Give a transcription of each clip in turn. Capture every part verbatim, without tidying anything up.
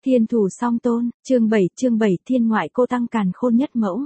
Thiên thủ song tôn, chương bảy, chương bảy thiên ngoại cô tăng càn khôn nhất mẫu.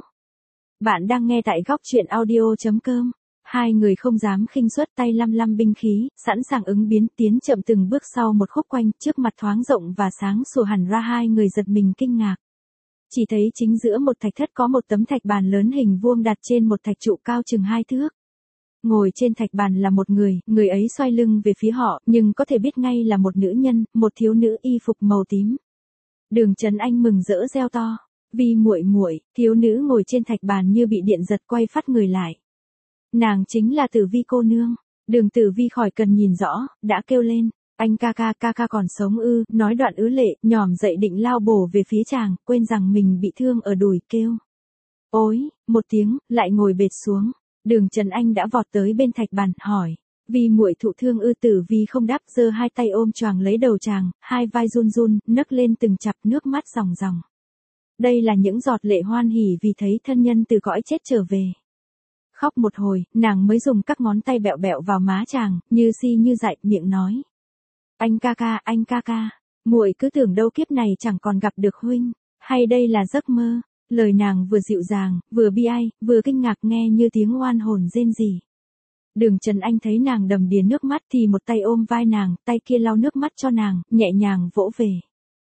Bạn đang nghe tại góc truyện audio.com. Hai người không dám khinh suất tay lăm lăm binh khí, sẵn sàng ứng biến tiến chậm từng bước sau một khúc quanh, trước mặt thoáng rộng và sáng sủa hẳn ra hai người giật mình kinh ngạc. Chỉ thấy chính giữa một thạch thất có một tấm thạch bàn lớn hình vuông đặt trên một thạch trụ cao chừng hai thước. Ngồi trên thạch bàn là một người, người ấy xoay lưng về phía họ, nhưng có thể biết ngay là một nữ nhân, một thiếu nữ y phục màu tím. Đường Trấn Anh mừng rỡ reo to, "Vi muội muội!" Thiếu nữ ngồi trên thạch bàn như bị điện giật quay phắt người lại. Nàng chính là Tử Vi cô nương. Đường Tử Vi khỏi cần nhìn rõ, đã kêu lên, "Anh ca ca, ca ca còn sống ư?" Nói đoạn ứ lệ, nhòm dậy định lao bổ về phía chàng, quên rằng mình bị thương ở đùi, kêu "Ối!" một tiếng, lại ngồi bệt xuống. Đường Trấn Anh đã vọt tới bên thạch bàn, hỏi, "Vi muội thụ thương ư?" Tử Vi không đáp, giơ hai tay ôm choàng lấy đầu chàng, hai vai run run, nấc lên từng chặp, nước mắt ròng ròng. Đây là những giọt lệ hoan hỉ vì thấy thân nhân từ cõi chết trở về. Khóc một hồi, nàng mới dùng các ngón tay bẹo bẹo vào má chàng, như si như dại, miệng nói, "Anh ca ca, anh ca ca, muội cứ tưởng đâu kiếp này chẳng còn gặp được huynh, hay đây là giấc mơ." Lời nàng vừa dịu dàng, vừa bi ai, vừa kinh ngạc, nghe như tiếng oan hồn rên rỉ. Đường Trấn Anh thấy nàng đầm đìa nước mắt thì một tay ôm vai nàng, tay kia lau nước mắt cho nàng, nhẹ nhàng vỗ về.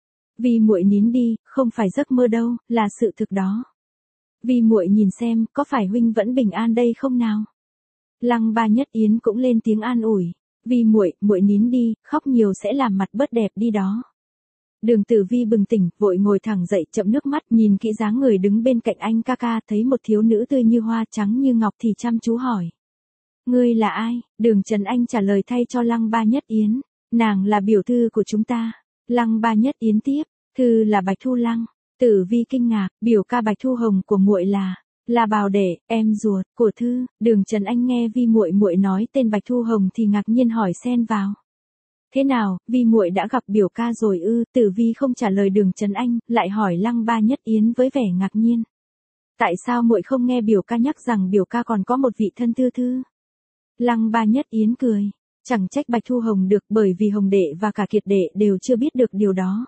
"Vi muội nín đi, không phải giấc mơ đâu, là sự thực đó. Vi muội nhìn xem, có phải huynh vẫn bình an đây không nào?" Lăng Ba Nhất Yến cũng lên tiếng an ủi, "Vi muội, muội nín đi, khóc nhiều sẽ làm mặt bớt đẹp đi đó." Đường Tử Vi bừng tỉnh, vội ngồi thẳng dậy, chậm nước mắt, nhìn kỹ dáng người đứng bên cạnh anh ca ca, thấy một thiếu nữ tươi như hoa, trắng như ngọc thì chăm chú hỏi, "Ngươi là ai?" Đường Trấn Anh trả lời thay cho Lăng Ba Nhất Yến, "Nàng là biểu thư của chúng ta." Lăng Ba Nhất Yến tiếp, "Thư là Bạch Thu Lăng." Tử Vi kinh ngạc, "Biểu ca Bạch Thu Hồng của muội là là Bảo Đệ, em ruột của Thư." Đường Trấn Anh nghe Vi muội muội nói tên Bạch Thu Hồng thì ngạc nhiên hỏi xen vào, "Thế nào, Vi muội đã gặp biểu ca rồi ư?" Tử Vi không trả lời Đường Trấn Anh, lại hỏi Lăng Ba Nhất Yến với vẻ ngạc nhiên, "Tại sao muội không nghe biểu ca nhắc rằng biểu ca còn có một vị thân Thư Thư?" Lăng Ba Nhất Yến cười, "Chẳng trách Bạch Thu Hồng được, bởi vì Hồng đệ và cả Kiệt đệ đều chưa biết được điều đó."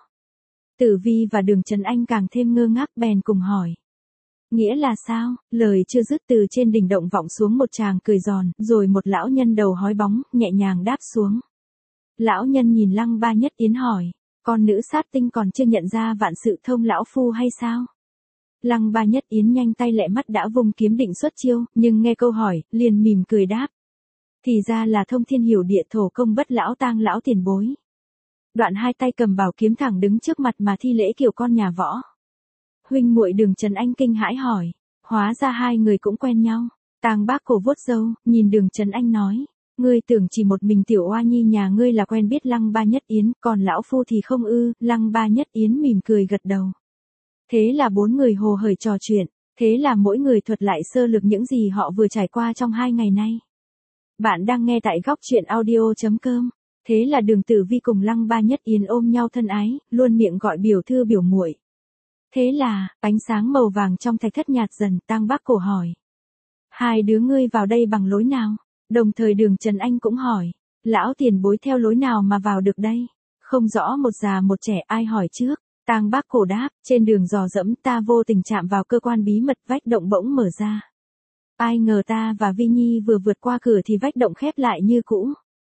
Tử Vi và Đường Trấn Anh càng thêm ngơ ngác, bèn cùng hỏi, "Nghĩa là sao?" Lời chưa dứt, từ trên đỉnh động vọng xuống một tràng cười giòn, rồi một lão nhân đầu hói bóng, nhẹ nhàng đáp xuống. Lão nhân nhìn Lăng Ba Nhất Yến hỏi, "Con nữ sát tinh còn chưa nhận ra vạn sự thông lão phu hay sao?" Lăng Ba Nhất Yến nhanh tay lẹ mắt đã vùng kiếm định xuất chiêu, nhưng nghe câu hỏi, liền mỉm cười đáp, "Thì ra là thông thiên hiểu địa thổ công bất lão tang lão tiền bối." Đoạn hai tay cầm bảo kiếm thẳng đứng trước mặt mà thi lễ kiểu con nhà võ. "Huynh muội?" Đường Trấn Anh kinh hãi hỏi, hóa ra hai người cũng quen nhau. Tang Bác Cổ vuốt râu, nhìn Đường Trấn Anh nói, "Ngươi tưởng chỉ một mình tiểu oa nhi nhà ngươi là quen biết Lăng Ba Nhất Yến, còn lão phu thì không ư?" Lăng Ba Nhất Yến mỉm cười gật đầu. Thế là bốn người hồ hởi trò chuyện, thế là mỗi người thuật lại sơ lược những gì họ vừa trải qua trong hai ngày nay. Bạn đang nghe tại góc truyện audio.com. Thế là Đường Tử Vi cùng Lăng Ba Nhất Yến ôm nhau thân ái, luôn miệng gọi biểu thư biểu muội. Thế là, ánh sáng màu vàng trong thạch thất nhạt dần, Tang Bác Cổ hỏi, "Hai đứa ngươi vào đây bằng lối nào?" Đồng thời Đường Trấn Anh cũng hỏi, "Lão tiền bối theo lối nào mà vào được đây?" Không rõ một già một trẻ ai hỏi trước. Tang Bác Cổ đáp, "Trên đường dò dẫm ta vô tình chạm vào cơ quan bí mật, vách động bỗng mở ra. Ai ngờ ta và Vi Nhi vừa vượt qua cửa thì vách động khép lại như cũ.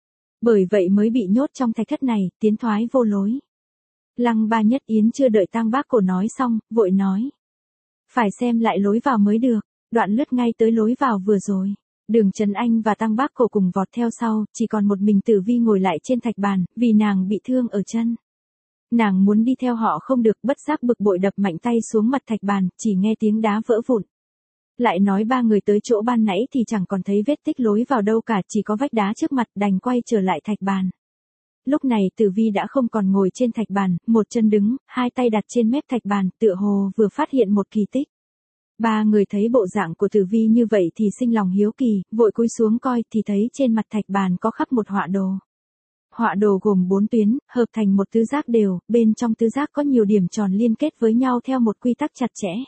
Bởi vậy mới bị nhốt trong thạch thất này, tiến thoái vô lối." Lăng Ba Nhất Yến chưa đợi Tang Bác Cổ nói xong, vội nói, "Phải xem lại lối vào mới được." Đoạn lướt ngay tới lối vào vừa rồi. Đường Trấn Anh và Tang Bác Cổ cùng vọt theo sau, chỉ còn một mình Tử Vi ngồi lại trên thạch bàn, vì nàng bị thương ở chân. Nàng muốn đi theo họ không được, bất giác bực bội đập mạnh tay xuống mặt thạch bàn, chỉ nghe tiếng đá vỡ vụn. Lại nói ba người tới chỗ ban nãy thì chẳng còn thấy vết tích lối vào đâu cả, chỉ có vách đá trước mặt, đành quay trở lại thạch bàn. Lúc này Tử Vi đã không còn ngồi trên thạch bàn, một chân đứng, hai tay đặt trên mép thạch bàn, tựa hồ vừa phát hiện một kỳ tích. Ba người thấy bộ dạng của Tử Vi như vậy thì sinh lòng hiếu kỳ, vội cúi xuống coi thì thấy trên mặt thạch bàn có khắc một họa đồ. Họa đồ gồm bốn tuyến, hợp thành một tứ giác đều, bên trong tứ giác có nhiều điểm tròn liên kết với nhau theo một quy tắc chặt chẽ.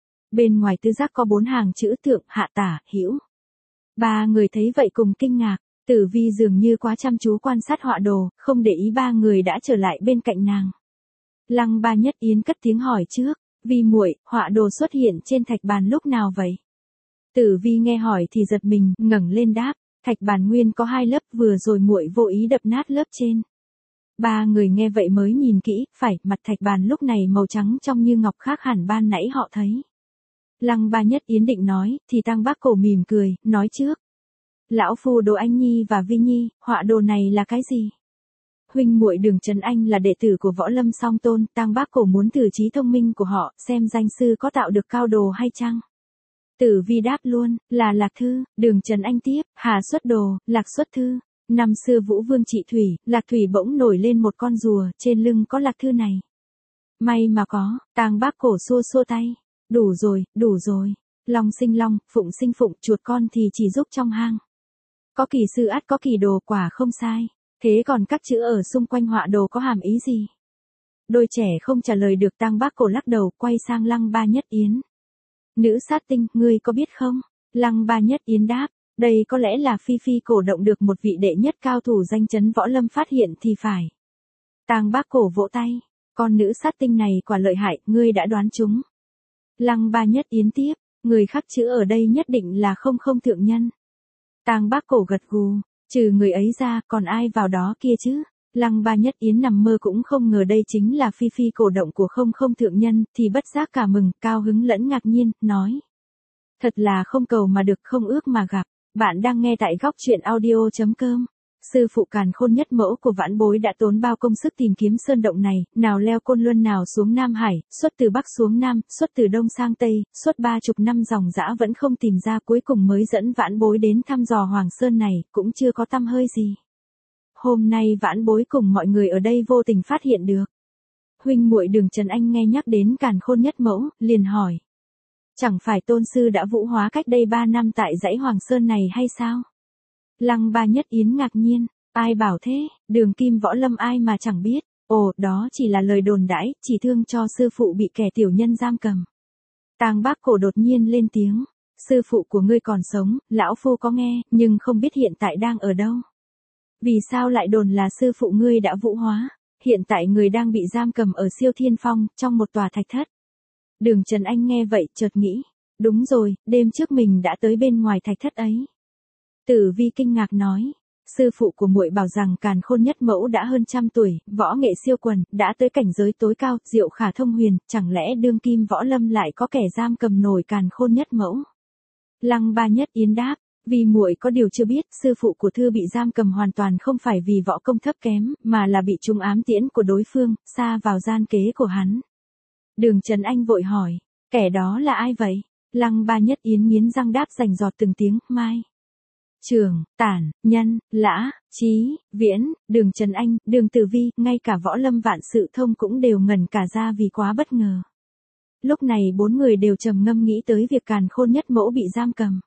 Bên ngoài tứ giác có bốn hàng chữ thượng, hạ, tả, hữu. Ba người thấy vậy cùng kinh ngạc. Tử Vi dường như quá chăm chú quan sát họa đồ, không để ý ba người đã trở lại bên cạnh nàng. Lăng Ba Nhất Yến cất tiếng hỏi trước, Vi muội, họa đồ xuất hiện trên thạch bàn lúc nào vậy? Tử Vi nghe hỏi thì giật mình, ngẩng lên đáp, thạch bàn nguyên có hai lớp, vừa rồi muội vô ý đập nát lớp trên. Ba người nghe vậy mới nhìn kỹ, phải, mặt thạch bàn lúc này màu trắng trong như ngọc, khác hẳn ban nãy họ thấy. Lăng Ba Nhất Yến định nói, thì Tang Bác Cổ mỉm cười, nói trước. Lão phu Đồ Anh Nhi và Vi Nhi, họa đồ này là cái gì? Huynh muội Đường Trấn Anh là đệ tử của Võ Lâm Song Tôn, Tang Bác Cổ muốn thử trí thông minh của họ, xem danh sư có tạo được cao đồ hay chăng? Tử Vi đáp luôn, là Lạc Thư. Đường Trấn Anh tiếp, Hà xuất đồ, Lạc xuất thư. Năm xưa Vũ Vương trị thủy, Lạc thủy bỗng nổi lên một con rùa, trên lưng có Lạc Thư này. May mà có. Tang Bác Cổ xua xua tay. Đủ rồi, đủ rồi. Long sinh long, phụng sinh phụng, chuột con thì chỉ giúp trong hang. Có kỳ sư ắt có kỳ đồ, quả không sai. Thế còn các chữ ở xung quanh họa đồ có hàm ý gì? Đôi trẻ không trả lời được, Tang Bác Cổ lắc đầu, quay sang Lăng Ba Nhất Yến. Nữ sát tinh, ngươi có biết không? Lăng Ba Nhất Yến đáp, đây có lẽ là phi phi cổ động được một vị đệ nhất cao thủ danh chấn võ lâm phát hiện thì phải. Tang Bác Cổ vỗ tay, con nữ sát tinh này quả lợi hại, ngươi đã đoán chúng. Lăng Ba Nhất Yến tiếp, người khắc chữ ở đây nhất định là không không thượng nhân. Tang Bác Cổ gật gù, trừ người ấy ra, còn ai vào đó kia chứ? Lăng Ba Nhất Yến nằm mơ cũng không ngờ đây chính là phi phi cổ động của không không thượng nhân, thì bất giác cả mừng, cao hứng lẫn ngạc nhiên, nói. Thật là không cầu mà được, không ước mà gặp. Bạn đang nghe tại góc truyện audio chấm com. Sư phụ Càn Khôn nhất mẫu của vãn bối đã tốn bao công sức tìm kiếm sơn động này, nào leo Côn Luân, nào xuống Nam Hải, xuất từ Bắc xuống Nam, xuất từ Đông sang Tây, suốt ba chục năm dòng dã vẫn không tìm ra, cuối cùng mới dẫn vãn bối đến thăm dò Hoàng Sơn này, cũng chưa có tăm hơi gì. Hôm nay vãn bối cùng mọi người ở đây vô tình phát hiện được. Huynh muội Đường Trấn Anh nghe nhắc đến Càn Khôn nhất mẫu, liền hỏi. Chẳng phải tôn sư đã vũ hóa cách đây ba năm tại dãy Hoàng Sơn này hay sao? Lăng Ba Nhất Yến ngạc nhiên, ai bảo thế, Đường Kim võ lâm ai mà chẳng biết. Ồ, đó chỉ là lời đồn đãi, chỉ thương cho sư phụ bị kẻ tiểu nhân giam cầm. Tang Bác Cổ đột nhiên lên tiếng, sư phụ của ngươi còn sống, lão phu có nghe, nhưng không biết hiện tại đang ở đâu. Vì sao lại đồn là sư phụ ngươi đã vũ hóa? Hiện tại người đang bị giam cầm ở Siêu Thiên Phong, trong một tòa thạch thất. Đường Trấn Anh nghe vậy, chợt nghĩ, đúng rồi, đêm trước mình đã tới bên ngoài thạch thất ấy. Tử Vi kinh ngạc nói, sư phụ của muội bảo rằng Càn Khôn nhất mẫu đã hơn trăm tuổi, võ nghệ siêu quần, đã tới cảnh giới tối cao, diệu khả thông huyền, chẳng lẽ đương kim võ lâm lại có kẻ giam cầm nổi Càn Khôn nhất mẫu? Lăng Ba Nhất Yến đáp, vì muội có điều chưa biết, sư phụ của thư bị giam cầm hoàn toàn không phải vì võ công thấp kém, mà là bị trúng ám tiễn của đối phương, sa vào gian kế của hắn. Đường Trấn Anh vội hỏi, kẻ đó là ai vậy? Lăng Ba Nhất Yến nghiến răng đáp rành giọt từng tiếng, Mai, Trường, Tản, Nhân, Lã, Chí, Viễn, Đường Trấn Anh, Đường Tử Vi, ngay cả võ lâm vạn sự thông cũng đều ngẩn cả ra vì quá bất ngờ. Lúc này bốn người đều trầm ngâm nghĩ tới việc Càn Khôn nhất mẫu bị giam cầm.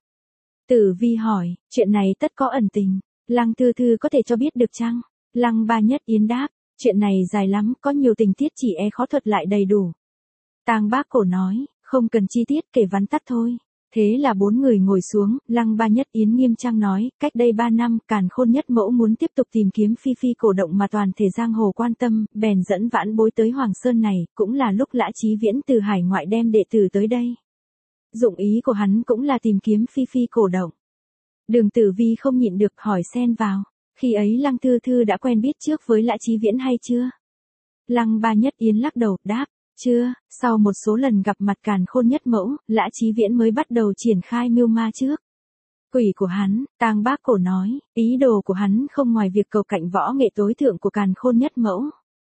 Tử Vi hỏi, chuyện này tất có ẩn tình, Lăng Thư Thư có thể cho biết được chăng? Lăng Ba Nhất Yến đáp, chuyện này dài lắm, có nhiều tình tiết chỉ e khó thuật lại đầy đủ. Tang Bác Cổ nói, không cần chi tiết, kể vắn tắt thôi. Thế là bốn người ngồi xuống, Lăng Ba Nhất Yến nghiêm trang nói, cách đây ba năm, Càn Khôn nhất mẫu muốn tiếp tục tìm kiếm phi phi cổ động mà toàn thể giang hồ quan tâm, bèn dẫn vãn bối tới Hoàng Sơn này, cũng là lúc Lã Chí Viễn từ hải ngoại đem đệ tử tới đây. Dụng ý của hắn cũng là tìm kiếm phi phi cổ động. Đường Tử Vi không nhịn được hỏi xen vào, khi ấy Lăng Thư Thư đã quen biết trước với Lã Chí Viễn hay chưa? Lăng Ba Nhất Yến lắc đầu, đáp, chưa, sau một số lần gặp mặt Càn Khôn nhất mẫu, Lã Chí Viễn mới bắt đầu triển khai mưu ma trước. Quỷ của hắn, Tang Bác Cổ nói, ý đồ của hắn không ngoài việc cầu cạnh võ nghệ tối thượng của Càn Khôn nhất mẫu.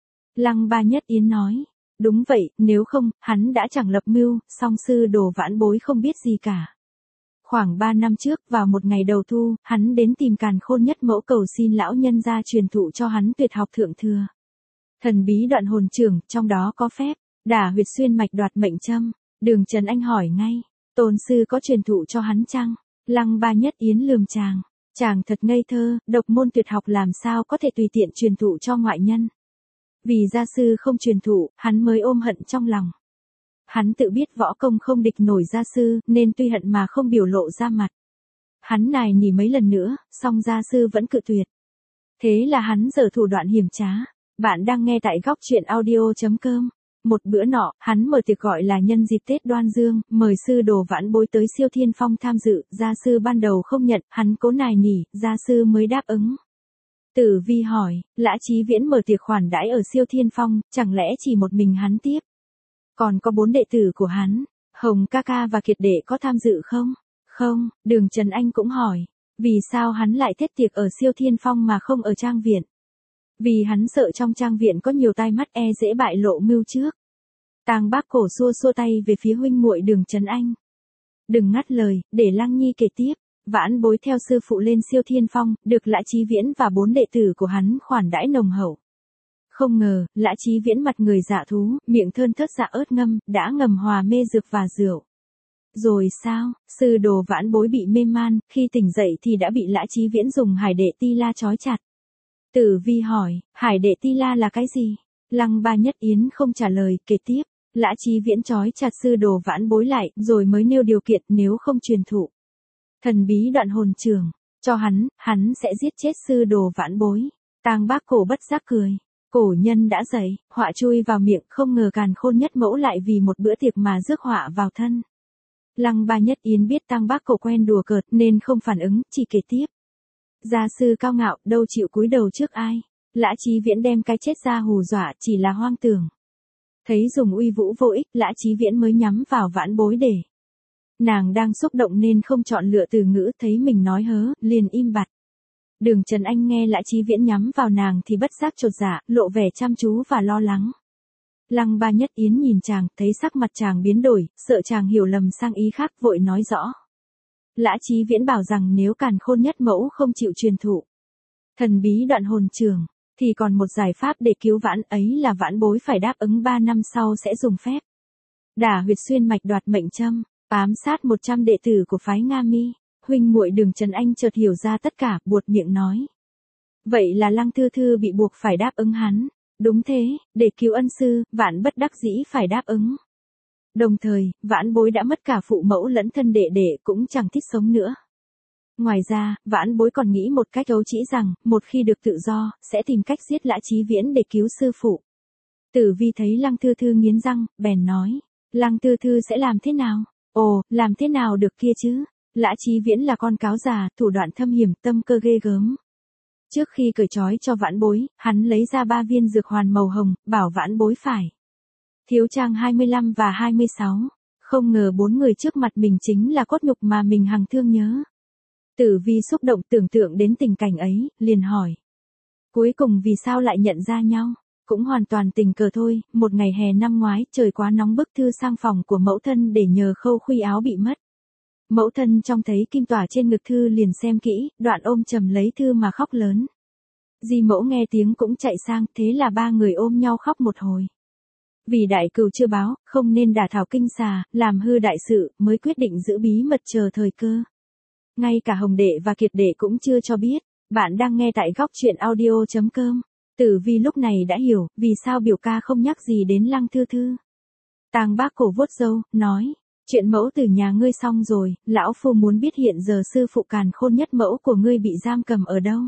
Lăng Ba Nhất Yến nói, đúng vậy, nếu không, hắn đã chẳng lập mưu, song sư đồ vãn bối không biết gì cả. Khoảng ba năm trước, vào một ngày đầu thu, hắn đến tìm Càn Khôn nhất mẫu cầu xin lão nhân gia truyền thụ cho hắn tuyệt học thượng thừa. Thần bí đoạn hồn trưởng, trong đó có phép đả huyệt xuyên mạch đoạt mệnh châm. Đường Trấn Anh hỏi ngay, tôn sư có truyền thụ cho hắn chăng? Lăng Ba Nhất Yến lườm chàng, chàng thật ngây thơ, độc môn tuyệt học làm sao có thể tùy tiện truyền thụ cho ngoại nhân. Vì gia sư không truyền thụ, hắn mới ôm hận trong lòng. Hắn tự biết võ công không địch nổi gia sư, nên tuy hận mà không biểu lộ ra mặt. Hắn nài nỉ mấy lần nữa, song gia sư vẫn cự tuyệt. Thế là hắn giở thủ đoạn hiểm trá, Bạn đang nghe tại góc truyện audio.com. Một bữa nọ, hắn mở tiệc gọi là nhân dịp Tết Đoan Dương, mời sư đồ Vãn Bối tới Siêu Thiên Phong tham dự, gia sư ban đầu không nhận, hắn cố nài nỉ, gia sư mới đáp ứng. Tử Vi hỏi, Lã Chí Viễn mở tiệc khoản đãi ở Siêu Thiên Phong, chẳng lẽ chỉ một mình hắn tiếp? Còn có bốn đệ tử của hắn, Hồng ca ca và Kiệt đệ có tham dự không? Không, Đường Trần Anh cũng hỏi, vì sao hắn lại thiết tiệc ở Siêu Thiên Phong mà không ở trang viện? Vì hắn sợ trong trang viện có nhiều tai mắt e dễ bại lộ mưu trước. Tàng Bác Cổ xua xua tay về phía huynh muội Đường Trần Anh. Đừng ngắt lời, để Lăng Nhi kể tiếp. Vãn Bối theo sư phụ lên Siêu Thiên Phong, được Lã Chí Viễn và bốn đệ tử của hắn khoản đãi nồng hậu. Không ngờ, Lã Chí Viễn mặt người dạ thú, miệng thơn thớt dạ ớt ngâm, đã ngầm hòa mê dược và rượu. Rồi sao, sư đồ Vãn Bối bị mê man, khi tỉnh dậy thì đã bị Lã Chí Viễn dùng hải đệ ti la trói chặt. Tử Vi hỏi, hải đệ ti la là cái gì? Lăng Ba Nhất Yến không trả lời, kể tiếp. Lã Chí Viễn trói chặt sư đồ Vãn Bối lại, rồi mới nêu điều kiện nếu không truyền thụ thần bí đoạn hồn trường cho hắn, hắn sẽ giết chết sư đồ Vãn Bối. Tàng Bác Cổ bất giác cười. Cổ nhân đã dạy, họa chui vào miệng, không ngờ Càn Khôn Nhất Mẫu lại vì một bữa tiệc mà rước họa vào thân. Lăng Ba Nhất Yến biết Tàng Bác Cổ quen đùa cợt nên không phản ứng, chỉ kể tiếp. Gia sư cao ngạo, đâu chịu cúi đầu trước ai. Lã Chí Viễn đem cái chết ra hù dọa, chỉ là hoang tưởng. Thấy dùng uy vũ vô ích, Lã Chí Viễn mới nhắm vào Vãn Bối để. Nàng đang xúc động nên không chọn lựa từ ngữ, thấy mình nói hớ, liền im bặt. Đường Trần Anh nghe Lã Chí Viễn nhắm vào nàng thì bất giác chột dạ, lộ vẻ chăm chú và lo lắng. Lăng Ba Nhất Yến nhìn chàng, thấy sắc mặt chàng biến đổi, sợ chàng hiểu lầm sang ý khác, vội nói rõ. Lã Chí Viễn bảo rằng nếu Càn Khôn Nhất Mẫu không chịu truyền thụ thần bí đoạn hồn trường, thì còn một giải pháp để cứu Vãn, ấy là Vãn Bối phải đáp ứng ba năm sau sẽ dùng phép đả huyệt xuyên mạch đoạt mệnh châm, ám sát một trăm đệ tử của phái Nga Mi. Huynh muội Đường Trần Anh chợt hiểu ra tất cả, buột miệng nói. Vậy là Lăng Thư Thư bị buộc phải đáp ứng hắn. Đúng thế, để cứu ân sư, Vãn bất đắc dĩ phải đáp ứng. Đồng thời, Vãn Bối đã mất cả phụ mẫu lẫn thân đệ đệ, cũng chẳng thích sống nữa. Ngoài ra, Vãn Bối còn nghĩ một cách ấu trĩ rằng, một khi được tự do, sẽ tìm cách giết Lã Chí Viễn để cứu sư phụ. Tử Vi thấy Lăng Thư Thư nghiến răng, bèn nói. Lăng Thư Thư sẽ làm thế nào? Ồ, làm thế nào được kia chứ? Lã Chí Viễn là con cáo già, thủ đoạn thâm hiểm, tâm cơ ghê gớm. Trước khi cởi trói cho Vãn Bối, hắn lấy ra ba viên dược hoàn màu hồng, bảo Vãn Bối phải thiếu trang hai mươi lăm và hai mươi sáu. Không ngờ bốn người trước mặt mình chính là cốt nhục mà mình hằng thương nhớ. Tử Vi xúc động tưởng tượng đến tình cảnh ấy, liền hỏi. Cuối cùng vì sao lại nhận ra nhau? Cũng hoàn toàn tình cờ thôi, một ngày hè năm ngoái, trời quá nóng bức Thư sang phòng của mẫu thân để nhờ khâu khuy áo bị mất. Mẫu thân trông thấy kim tỏa trên ngực Thư liền xem kỹ, đoạn ôm chầm lấy Thư mà khóc lớn. Di mẫu nghe tiếng cũng chạy sang, thế là ba người ôm nhau khóc một hồi. Vì đại cừu chưa báo, không nên đả thảo kinh xà, làm hư đại sự, mới quyết định giữ bí mật chờ thời cơ. Ngay cả Hồng đệ và Kiệt đệ cũng chưa cho biết. Bạn đang nghe tại góc truyện audio.com. Tử Vi lúc này đã hiểu, vì sao biểu ca không nhắc gì đến Lăng Thư Thư. Tàng Bác Cổ vuốt râu, nói. Chuyện mẫu từ nhà ngươi xong rồi, lão phu muốn biết hiện giờ sư phụ Càn Khôn Nhất Mẫu của ngươi bị giam cầm ở đâu.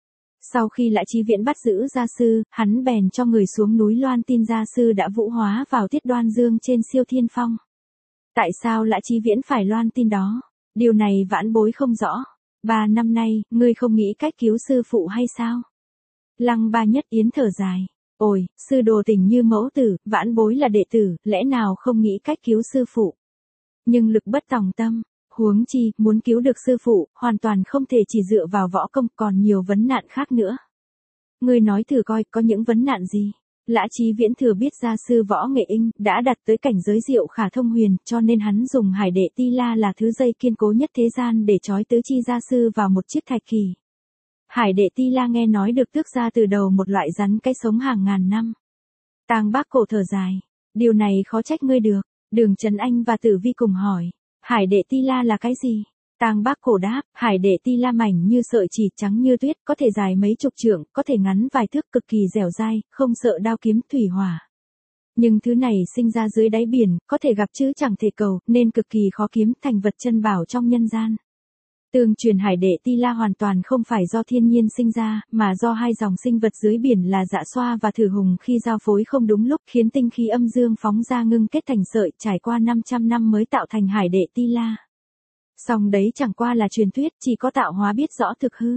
Sau khi Lã Chí Viễn bắt giữ gia sư, hắn bèn cho người xuống núi loan tin gia sư đã vũ hóa vào tiết Đoan Dương trên Siêu Thiên Phong. Tại sao Lã Chí Viễn phải loan tin đó? Điều này Vãn Bối không rõ. Ba năm nay, ngươi không nghĩ cách cứu sư phụ hay sao? Lăng Ba Nhất Yến thở dài. Ôi, sư đồ tình như mẫu tử, Vãn Bối là đệ tử, lẽ nào không nghĩ cách cứu sư phụ? Nhưng lực bất tòng tâm, huống chi, muốn cứu được sư phụ, hoàn toàn không thể chỉ dựa vào võ công, còn nhiều vấn nạn khác nữa. Ngươi nói thử coi, có những vấn nạn gì? Lã Chí Viễn thừa biết gia sư Võ Nghệ Inh đã đạt tới cảnh giới diệu khả thông huyền, cho nên hắn dùng hải đệ ti la là thứ dây kiên cố nhất thế gian để trói tứ chi gia sư vào một chiếc thạch kỳ. Hải đệ ti la nghe nói được tước ra từ đầu một loại rắn cái sống hàng ngàn năm. Tàng Bác Cổ thở dài. Điều này khó trách ngươi được. Đường Trần Anh và Tử Vi cùng hỏi. Hải đệ ti la là cái gì? Tàng Bác Cổ đáp, hải đệ ti la mảnh như sợi chỉ, trắng như tuyết, có thể dài mấy chục trượng, có thể ngắn vài thước, cực kỳ dẻo dai, không sợ đao kiếm thủy hỏa. Nhưng thứ này sinh ra dưới đáy biển, có thể gặp chứ chẳng thể cầu, nên cực kỳ khó kiếm, thành vật chân bảo trong nhân gian. Tương truyền hải đệ Ti La hoàn toàn không phải do thiên nhiên sinh ra, mà do hai dòng sinh vật dưới biển là Dạ Xoa và Thử Hùng khi giao phối không đúng lúc khiến tinh khí âm dương phóng ra ngưng kết thành sợi, trải qua năm trăm năm mới tạo thành hải đệ Ti La. Song đấy chẳng qua là truyền thuyết, chỉ có tạo hóa biết rõ thực hư.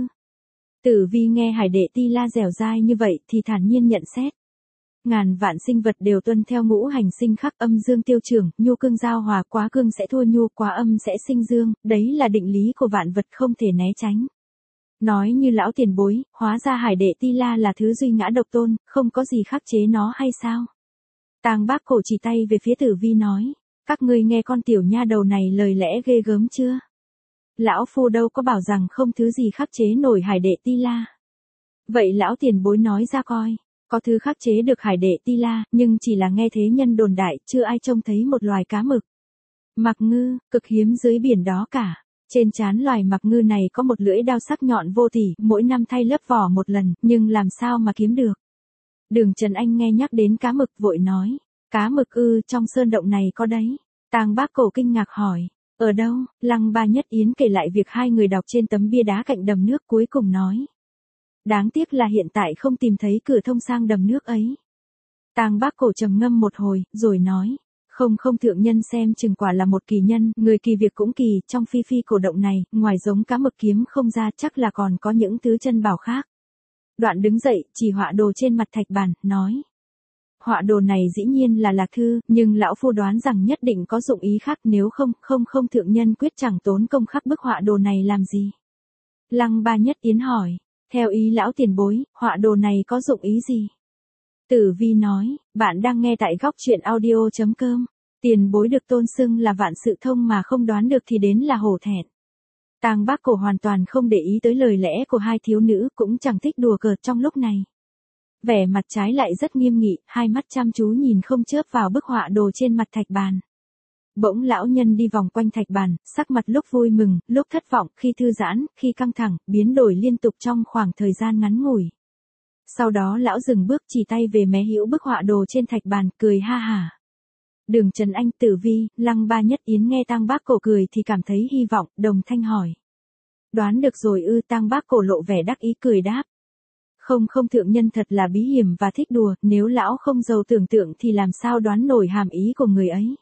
Tử Vi nghe hải đệ Ti La dẻo dai như vậy thì thản nhiên nhận xét. Ngàn vạn sinh vật đều tuân theo ngũ hành sinh khắc, âm dương tiêu trường, nhu cương giao hòa, quá cương sẽ thua nhu, quá âm sẽ sinh dương, đấy là định lý của vạn vật không thể né tránh. Nói như lão tiền bối, hóa ra hải đệ Ti La là thứ duy ngã độc tôn, không có gì khắc chế nó hay sao? Tàng Bác Cổ chỉ tay về phía Tử Vi nói, các ngươi nghe con tiểu nha đầu này lời lẽ ghê gớm chưa? Lão phu đâu có bảo rằng không thứ gì khắc chế nổi hải đệ Ti La. Vậy lão tiền bối nói ra coi. Có thứ khắc chế được hải đệ Ti La, nhưng chỉ là nghe thế nhân đồn đại, chưa ai trông thấy một loài cá mực. Mặc ngư, cực hiếm dưới biển đó cả. Trên trán loài mặc ngư này có một lưỡi đao sắc nhọn vô tỉ, mỗi năm thay lớp vỏ một lần, nhưng làm sao mà kiếm được. Đường Trần Anh nghe nhắc đến cá mực vội nói, cá mực ư, trong sơn động này có đấy. Tàng Bác Cổ kinh ngạc hỏi, ở đâu? Lăng Ba Nhất Yến kể lại việc hai người đọc trên tấm bia đá cạnh đầm nước, cuối cùng nói. Đáng tiếc là hiện tại không tìm thấy cửa thông sang đầm nước ấy. Tàng Bác Cổ trầm ngâm một hồi, rồi nói, không không thượng nhân xem chừng quả là một kỳ nhân, người kỳ việc cũng kỳ, trong phi phi cổ động này, ngoài giống cá mực kiếm không ra chắc là còn có những thứ chân bảo khác. Đoạn đứng dậy, chỉ họa đồ trên mặt thạch bàn, nói. Họa đồ này dĩ nhiên là lạc thư, nhưng lão phu đoán rằng nhất định có dụng ý khác, nếu không, không không thượng nhân quyết chẳng tốn công khắc bức họa đồ này làm gì. Lăng Ba Nhất Yến hỏi. Theo ý lão tiền bối, họa đồ này có dụng ý gì? Tử Vi nói, bạn đang nghe tại góc truyện audio chấm com. Tiền bối được tôn xưng là vạn sự thông mà không đoán được thì đến là hổ thẹn. Tàng Bác Cổ hoàn toàn không để ý tới lời lẽ của hai thiếu nữ, cũng chẳng thích đùa cợt trong lúc này. Vẻ mặt trái lại rất nghiêm nghị, hai mắt chăm chú nhìn không chớp vào bức họa đồ trên mặt thạch bàn. Bỗng lão nhân đi vòng quanh thạch bàn, sắc mặt lúc vui mừng, lúc thất vọng, khi thư giãn, khi căng thẳng, biến đổi liên tục trong khoảng thời gian ngắn ngủi. Sau đó lão dừng bước, chỉ tay về mé hữu bức họa đồ trên thạch bàn, cười ha hả. Đường Trần Anh, Tử Vi, Lăng Ba Nhất Yến nghe Tang Bác Cổ cười thì cảm thấy hy vọng, đồng thanh hỏi. Đoán được rồi ư? Tang Bác Cổ lộ vẻ đắc ý cười đáp. Không không thượng nhân thật là bí hiểm và thích đùa, nếu lão không giàu tưởng tượng thì làm sao đoán nổi hàm ý của người ấy.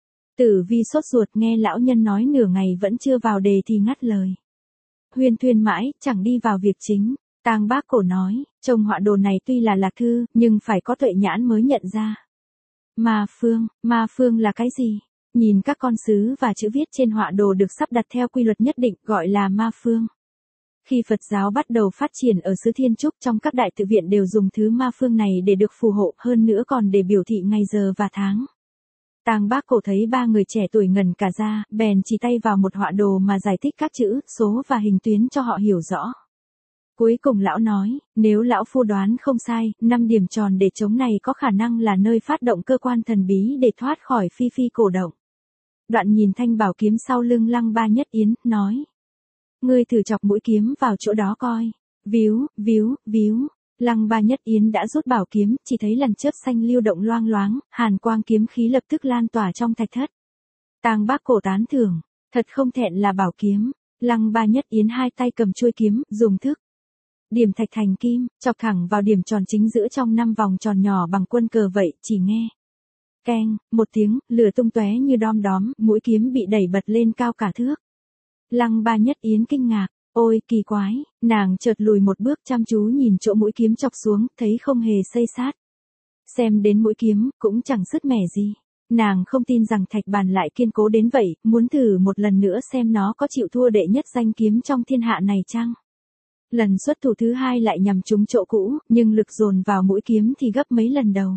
Tử Vi sốt ruột nghe lão nhân nói nửa ngày vẫn chưa vào đề thì ngắt lời. Huyên thuyên mãi, chẳng đi vào việc chính. Tang Bác Cổ nói, trông họa đồ này tuy là lạc thư, nhưng phải có tuệ nhãn mới nhận ra. Ma phương, ma phương là cái gì? Nhìn các con sứ và chữ viết trên họa đồ được sắp đặt theo quy luật nhất định gọi là ma phương. Khi Phật giáo bắt đầu phát triển ở xứ Thiên Trúc, trong các đại tự viện đều dùng thứ ma phương này để được phù hộ, hơn nữa còn để biểu thị ngày giờ và tháng. Tàng Bác Cổ thấy ba người trẻ tuổi ngẩn cả ra, bèn chỉ tay vào một họa đồ mà giải thích các chữ, số và hình tuyến cho họ hiểu rõ. Cuối cùng lão nói, nếu lão phu đoán không sai, năm điểm tròn để trống này có khả năng là nơi phát động cơ quan thần bí để thoát khỏi phi phi cổ động. Đoạn nhìn thanh bảo kiếm sau lưng Lăng Ba Nhất Yến, nói. Ngươi thử chọc mũi kiếm vào chỗ đó coi. Víu, víu, víu. Lăng Ba Nhất Yến đã rút bảo kiếm, chỉ thấy làn chớp xanh lưu động loang loáng, hàn quang kiếm khí lập tức lan tỏa trong thạch thất. Tàng Bác Cổ tán thưởng, thật không thẹn là bảo kiếm. Lăng Ba Nhất Yến hai tay cầm chuôi kiếm, dùng thức. Điểm thạch thành kim, chọc thẳng vào điểm tròn chính giữa trong năm vòng tròn nhỏ bằng quân cờ vậy, chỉ nghe. Keng, một tiếng, lửa tung tóe như đom đóm, mũi kiếm bị đẩy bật lên cao cả thước. Lăng Ba Nhất Yến kinh ngạc, ôi kỳ quái, nàng chợt lùi một bước chăm chú nhìn chỗ mũi kiếm chọc xuống, thấy không hề xây sát. Xem đến mũi kiếm, cũng chẳng sứt mẻ gì. Nàng không tin rằng thạch bàn lại kiên cố đến vậy, muốn thử một lần nữa xem nó có chịu thua đệ nhất danh kiếm trong thiên hạ này chăng? Lần xuất thủ thứ hai lại nhằm trúng chỗ cũ, nhưng lực dồn vào mũi kiếm thì gấp mấy lần đầu.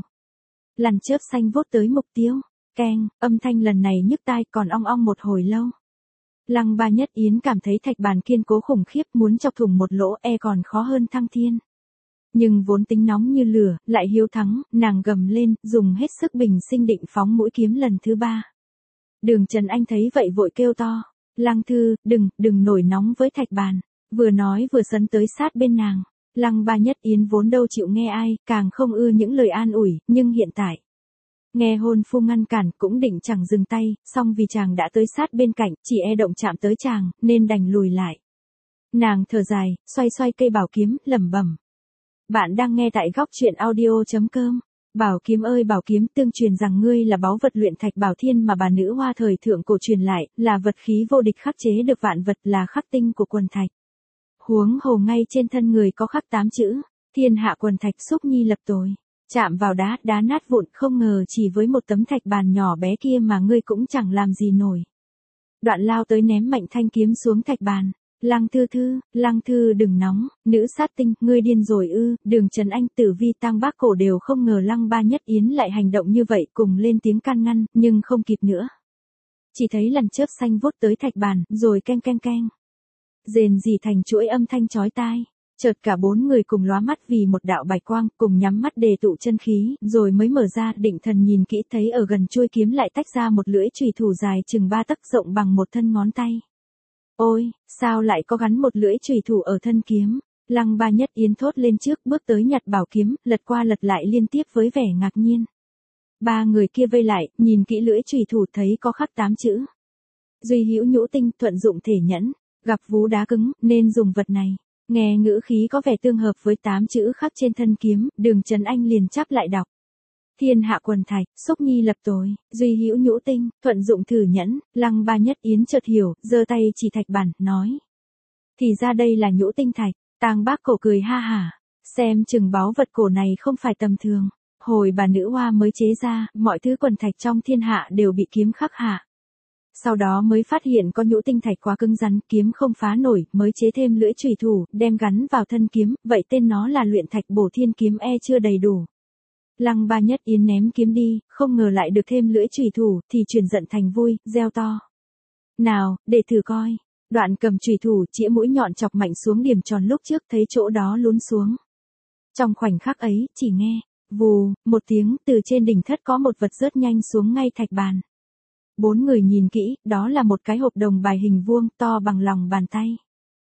Làn chớp xanh vốt tới mục tiêu, keng, âm thanh lần này nhức tai còn ong ong một hồi lâu. Lăng Ba Nhất Yến cảm thấy thạch bàn kiên cố khủng khiếp, muốn chọc thủng một lỗ e còn khó hơn thăng thiên. Nhưng vốn tính nóng như lửa, lại hiếu thắng, nàng gầm lên, dùng hết sức bình sinh định phóng mũi kiếm lần thứ ba. Đường Trần Anh thấy vậy vội kêu to, Lăng Thư, đừng, đừng nổi nóng với thạch bàn. Vừa nói vừa sấn tới sát bên nàng. Lăng Ba Nhất Yến vốn đâu chịu nghe ai, càng không ưa những lời an ủi, nhưng hiện tại. Nghe hôn phu ngăn cản cũng định chẳng dừng tay, song vì chàng đã tới sát bên cạnh, chỉ e động chạm tới chàng, nên đành lùi lại. Nàng thở dài, xoay xoay cây bảo kiếm, lẩm bẩm. Bạn đang nghe tại góc truyện audio.com. Bảo kiếm ơi bảo kiếm, tương truyền rằng ngươi là báu vật luyện thạch bảo thiên mà bà nữ hoa thời thượng cổ truyền lại, là vật khí vô địch khắc chế được vạn vật, là khắc tinh của quần thạch. Huống hồ ngay trên thân người có khắc tám chữ, thiên hạ quần thạch xúc nhi lập tồi. Chạm vào đá, đá nát vụn, không ngờ chỉ với một tấm thạch bàn nhỏ bé kia mà ngươi cũng chẳng làm gì nổi. Đoạn lao tới ném mạnh thanh kiếm xuống thạch bàn. Lăng Thư Thư, Lăng Thư đừng nóng, nữ sát tinh, ngươi điên rồi ư? Đường Trần Anh, Tử Vi, Tang Bác Cổ đều không ngờ Lăng Ba Nhất Yến lại hành động như vậy, cùng lên tiếng can ngăn, nhưng không kịp nữa. Chỉ thấy làn chớp xanh vút tới thạch bàn, rồi keng keng keng. Rền rỉ thành chuỗi âm thanh chói tai. Chợt cả bốn người cùng lóa mắt vì một đạo bạch quang, cùng nhắm mắt đề tụ chân khí, rồi mới mở ra, định thần nhìn kỹ thấy ở gần chuôi kiếm lại tách ra một lưỡi chùy thủ dài chừng ba tấc, rộng bằng một thân ngón tay. Ôi, sao lại có gắn một lưỡi chùy thủ ở thân kiếm? Lăng Ba Nhất Yến thốt lên trước, bước tới nhặt bảo kiếm, lật qua lật lại liên tiếp với vẻ ngạc nhiên. Ba người kia vây lại, nhìn kỹ lưỡi chùy thủ thấy có khắc tám chữ. Duy hữu nhũ tinh, thuận dụng thể nhẫn, gặp vú đá cứng, nên dùng vật này. Nghe ngữ khí có vẻ tương hợp với tám chữ khắc trên thân kiếm, Đường Trần Anh liền chắp lại đọc. Thiên hạ quần thạch, xúc nhi lập tồi, duy hữu nhũ tinh, thuận dụng thử nhẫn. Lăng Ba Nhất Yến chợt hiểu, giơ tay chỉ thạch bản, nói. Thì ra đây là nhũ tinh thạch. Tang Bác Cổ cười ha hả, xem chừng báu vật cổ này không phải tầm thường. Hồi bà nữ hoa mới chế ra, mọi thứ quần thạch trong thiên hạ đều bị kiếm khắc hạ. Sau đó mới phát hiện có nhũ tinh thạch quá cứng rắn, kiếm không phá nổi, mới chế thêm lưỡi chùy thủ, đem gắn vào thân kiếm, vậy tên nó là luyện thạch bổ thiên kiếm e chưa đầy đủ. Lăng Ba Nhất Yến ném kiếm đi, không ngờ lại được thêm lưỡi chùy thủ, thì chuyển giận thành vui, reo to. Nào, để thử coi. Đoạn cầm chùy thủ, chĩa mũi nhọn chọc mạnh xuống điểm tròn lúc trước, thấy chỗ đó lún xuống. Trong khoảnh khắc ấy, chỉ nghe, vù, một tiếng, từ trên đỉnh thất có một vật rớt nhanh xuống ngay thạch bàn. Bốn người nhìn kỹ, đó là một cái hộp đồng bài hình vuông, to bằng lòng bàn tay.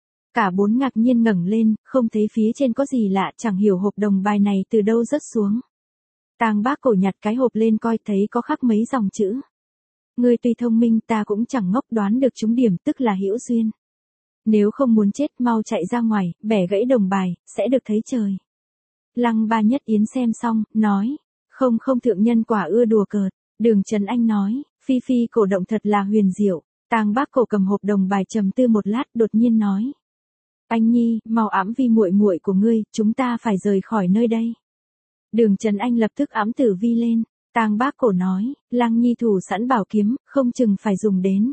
Cả bốn ngạc nhiên ngẩng lên, không thấy phía trên có gì lạ, chẳng hiểu hộp đồng bài này từ đâu rớt xuống. Tang Bác Cổ nhặt cái hộp lên coi thấy có khắc mấy dòng chữ. Ngươi tuy thông minh, ta cũng chẳng ngốc, đoán được trúng điểm, tức là hữu duyên. Nếu không muốn chết, mau chạy ra ngoài, bẻ gãy đồng bài, sẽ được thấy trời. Lăng Ba Nhất Yến xem xong, nói. Không không thượng nhân quả ưa đùa cợt. Đường Trần Anh nói. Phi phi cổ động thật là huyền diệu. Tang Bác Cổ cầm hộp đồng bài trầm tư một lát, đột nhiên nói. Anh Nhi, mau ẵm Vi muội muội của ngươi, chúng ta phải rời khỏi nơi đây. Đường Trần Anh lập tức ẵm Tử Vi lên. Tang Bác Cổ nói, Lăng Nhi thủ sẵn bảo kiếm, không chừng phải dùng đến.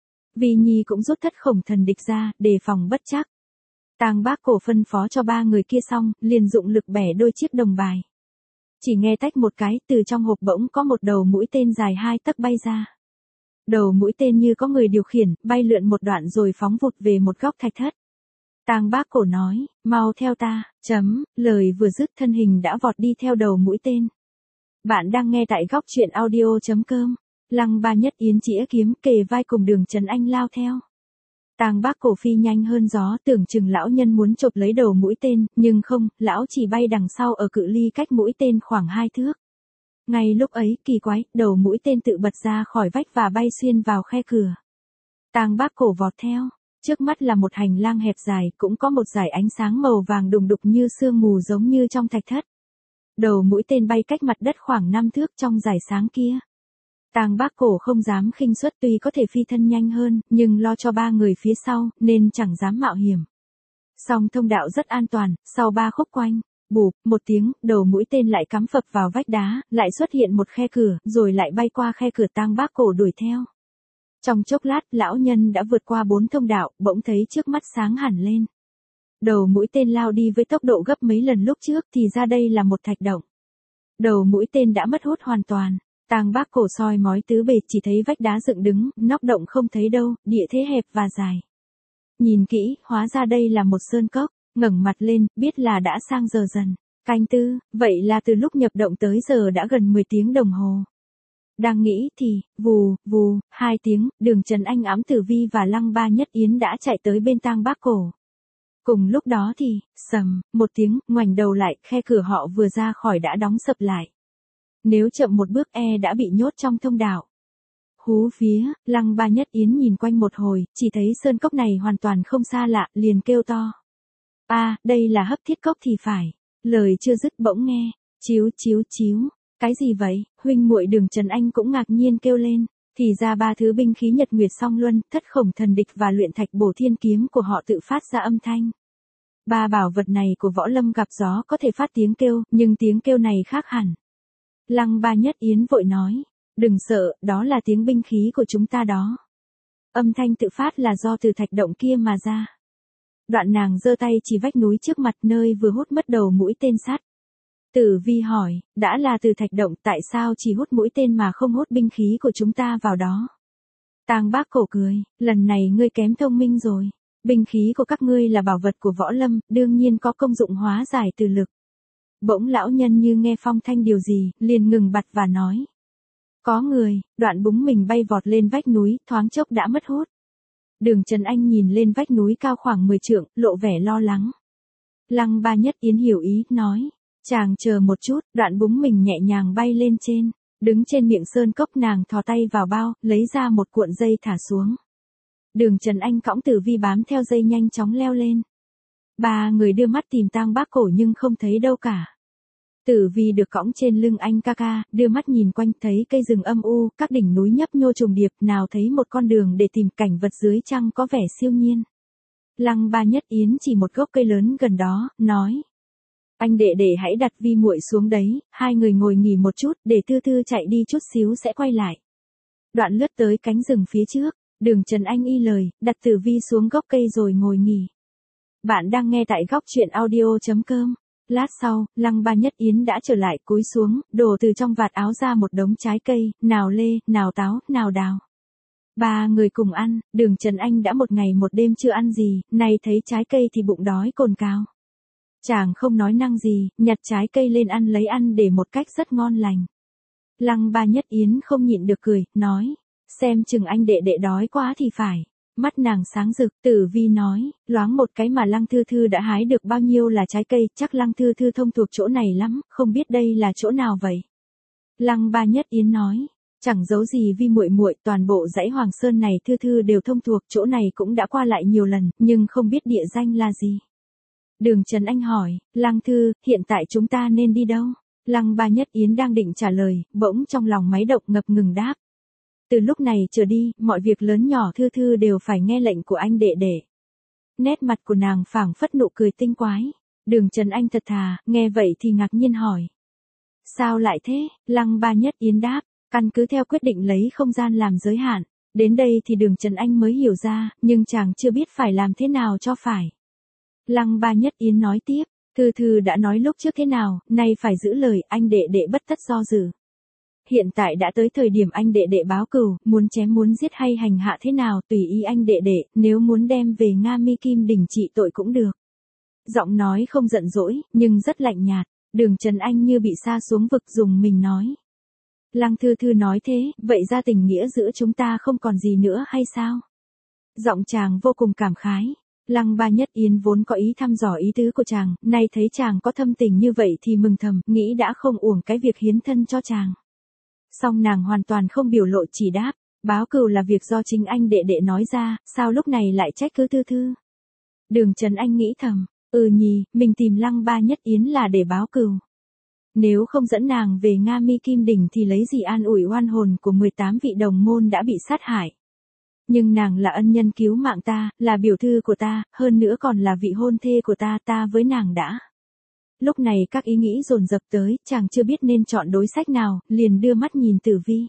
Vi Nhi cũng rút thất khổng thần địch ra, đề phòng bất trắc. Tang Bác Cổ phân phó cho ba người kia xong, liền dụng lực bẻ đôi chiếc đồng bài. Chỉ nghe tách một cái, từ trong hộp bỗng có một đầu mũi tên dài hai tấc bay ra. Đầu mũi tên như có người điều khiển, bay lượn một đoạn rồi phóng vụt về một góc thạch thất. Tang Bác Cổ nói, mau theo ta, chấm, lời vừa dứt thân hình đã vọt đi theo đầu mũi tên. Bạn đang nghe tại góc truyện audio.com. Lăng Ba Nhất Yến chĩa kiếm kề vai cùng Đường Trần Anh lao theo. Tang Bác Cổ phi nhanh hơn gió, tưởng chừng lão nhân muốn chộp lấy đầu mũi tên, nhưng không, lão chỉ bay đằng sau ở cự ly cách mũi tên khoảng hai thước. Ngay lúc ấy, kỳ quái, đầu mũi tên tự bật ra khỏi vách và bay xuyên vào khe cửa. Tang Bác Cổ vọt theo, trước mắt là một hành lang hẹp dài, cũng có một dải ánh sáng màu vàng đùng đục như sương mù giống như trong thạch thất. Đầu mũi tên bay cách mặt đất khoảng năm thước trong dải sáng kia. Tang Bác Cổ không dám khinh suất, tuy có thể phi thân nhanh hơn, nhưng lo cho ba người phía sau, nên chẳng dám mạo hiểm. Song thông đạo rất an toàn, sau ba khúc quanh, bụp, một tiếng, đầu mũi tên lại cắm phập vào vách đá, lại xuất hiện một khe cửa, rồi lại bay qua khe cửa. Tang Bác Cổ đuổi theo. Trong chốc lát, lão nhân đã vượt qua bốn thông đạo, bỗng thấy trước mắt sáng hẳn lên. Đầu mũi tên lao đi với tốc độ gấp mấy lần lúc trước, thì ra đây là một thạch động. Đầu mũi tên đã mất hút hoàn toàn. Tang Bác Cổ soi mói tứ bề, chỉ thấy vách đá dựng đứng, nóc động không thấy đâu, địa thế hẹp và dài. Nhìn kỹ, hóa ra đây là một sơn cốc, ngẩng mặt lên, biết là đã sang giờ dần. Canh tư, vậy là từ lúc nhập động tới giờ đã gần mười tiếng đồng hồ. Đang nghĩ thì, vù, vù, hai tiếng, Đường Trần Anh ẵm Tử Vi và Lăng Ba Nhất Yến đã chạy tới bên Tang Bác Cổ. Cùng lúc đó thì, sầm, một tiếng, ngoảnh đầu lại, khe cửa họ vừa ra khỏi đã đóng sập lại. Nếu chậm một bước e đã bị nhốt trong thông đạo. Hú vía, Lăng Ba Nhất Yến nhìn quanh một hồi, chỉ thấy sơn cốc này hoàn toàn không xa lạ, liền kêu to. A, à, đây là hấp thiết cốc thì phải. Lời chưa dứt bỗng nghe, chíu chíu chíu, cái gì vậy? Huynh muội Đường Trần Anh cũng ngạc nhiên kêu lên, thì ra ba thứ binh khí Nhật Nguyệt Song Luân, Thất Khổng Thần Địch và Luyện Thạch Bổ Thiên Kiếm của họ tự phát ra âm thanh. Ba bảo vật này của Võ Lâm gặp gió có thể phát tiếng kêu, nhưng tiếng kêu này khác hẳn. Lăng Ba Nhất Yến vội nói, đừng sợ, đó là tiếng binh khí của chúng ta đó. Âm thanh tự phát là do từ thạch động kia mà ra. Đoạn nàng giơ tay chỉ vách núi trước mặt nơi vừa hút mất đầu mũi tên sắt. Tử Vi hỏi, đã là từ thạch động tại sao chỉ hút mũi tên mà không hút binh khí của chúng ta vào đó? Tang Bác Cổ cười, lần này ngươi kém thông minh rồi. Binh khí của các ngươi là bảo vật của Võ Lâm, đương nhiên có công dụng hóa giải từ lực. Bỗng lão nhân như nghe phong thanh điều gì, liền ngừng bặt và nói. Có người, đoạn búng mình bay vọt lên vách núi, thoáng chốc đã mất hút. Đường Trần Anh nhìn lên vách núi cao khoảng mười trượng, lộ vẻ lo lắng. Lăng Ba Nhất Yến hiểu ý, nói. Chàng chờ một chút, đoạn búng mình nhẹ nhàng bay lên trên. Đứng trên miệng sơn cốc nàng thò tay vào bao, lấy ra một cuộn dây thả xuống. Đường Trần Anh cõng Tử Vi bám theo dây nhanh chóng leo lên. Ba người đưa mắt tìm Tang Bác Cổ nhưng không thấy đâu cả. Tử Vi được cõng trên lưng anh ca ca, đưa mắt nhìn quanh thấy cây rừng âm u, các đỉnh núi nhấp nhô trùng điệp, nào thấy một con đường để tìm cảnh vật dưới trăng có vẻ siêu nhiên. Lăng Ba Nhất Yến chỉ một gốc cây lớn gần đó, nói. Anh đệ đệ hãy đặt Vi muội xuống đấy, hai người ngồi nghỉ một chút, để Thư Thư chạy đi chút xíu sẽ quay lại. Đoạn lướt tới cánh rừng phía trước, Đường Trần Anh y lời, đặt Tử Vi xuống gốc cây rồi ngồi nghỉ. Bạn đang nghe tại góc truyện audio chấm com. Lát sau, Lăng Ba Nhất Yến đã trở lại, cúi xuống, đổ từ trong vạt áo ra một đống trái cây, nào lê, nào táo, nào đào. Ba người cùng ăn, Đường Trần Anh đã một ngày một đêm chưa ăn gì, nay thấy trái cây thì bụng đói cồn cào. Chàng không nói năng gì, nhặt trái cây lên ăn lấy ăn để một cách rất ngon lành. Lăng Ba Nhất Yến không nhịn được cười, nói, xem chừng anh đệ đệ đói quá thì phải. Mắt nàng sáng rực, Tử Vi nói, loáng một cái mà Lăng Thư Thư đã hái được bao nhiêu là trái cây, chắc Lăng Thư Thư thông thuộc chỗ này lắm, không biết đây là chỗ nào vậy. Lăng Ba Nhất Yến nói, chẳng giấu gì Vi muội muội, toàn bộ dãy Hoàng Sơn này Thư Thư đều thông thuộc, chỗ này cũng đã qua lại nhiều lần, nhưng không biết địa danh là gì. Đường Trần Anh hỏi, Lăng Thư, hiện tại chúng ta nên đi đâu? Lăng Ba Nhất Yến đang định trả lời, bỗng trong lòng máy động ngập ngừng đáp. Từ lúc này trở đi, mọi việc lớn nhỏ Thư Thư đều phải nghe lệnh của anh đệ đệ. Nét mặt của nàng phảng phất nụ cười tinh quái. Đường Trần Anh thật thà, nghe vậy thì ngạc nhiên hỏi. Sao lại thế? Lăng Ba Nhất Yến đáp, căn cứ theo quyết định lấy không gian làm giới hạn. Đến đây thì Đường Trần Anh mới hiểu ra, nhưng chàng chưa biết phải làm thế nào cho phải. Lăng Ba Nhất Yến nói tiếp, Thư Thư đã nói lúc trước thế nào, nay phải giữ lời, anh đệ đệ bất tất do dự. Hiện tại đã tới thời điểm anh đệ đệ báo cừu, muốn chém muốn giết hay hành hạ thế nào tùy ý anh đệ đệ, nếu muốn đem về Nga Mi Kim Đỉnh trị tội cũng được. Giọng nói không giận dỗi, nhưng rất lạnh nhạt, Đường Trần Anh như bị sa xuống vực dùng mình nói. Lăng Thư Thư nói thế, vậy ra tình nghĩa giữa chúng ta không còn gì nữa hay sao? Giọng chàng vô cùng cảm khái. Lăng Ba Nhất Yến vốn có ý thăm dò ý tứ của chàng, nay thấy chàng có thâm tình như vậy thì mừng thầm, nghĩ đã không uổng cái việc hiến thân cho chàng. Song nàng hoàn toàn không biểu lộ, chỉ đáp, báo cừu là việc do chính anh đệ đệ nói ra, sao lúc này lại trách cứ Thư Thư. Đường Trần Anh nghĩ thầm, ừ nhì, mình tìm Lăng Ba Nhất Yến là để báo cừu. Nếu không dẫn nàng về Nga Mi Kim Đỉnh thì lấy gì an ủi oan hồn của mười tám vị đồng môn đã bị sát hại. Nhưng nàng là ân nhân cứu mạng ta, là biểu thư của ta, hơn nữa còn là vị hôn thê của ta, ta với nàng đã. Lúc này các ý nghĩ dồn dập tới, chàng chưa biết nên chọn đối sách nào, liền đưa mắt nhìn Tử Vi.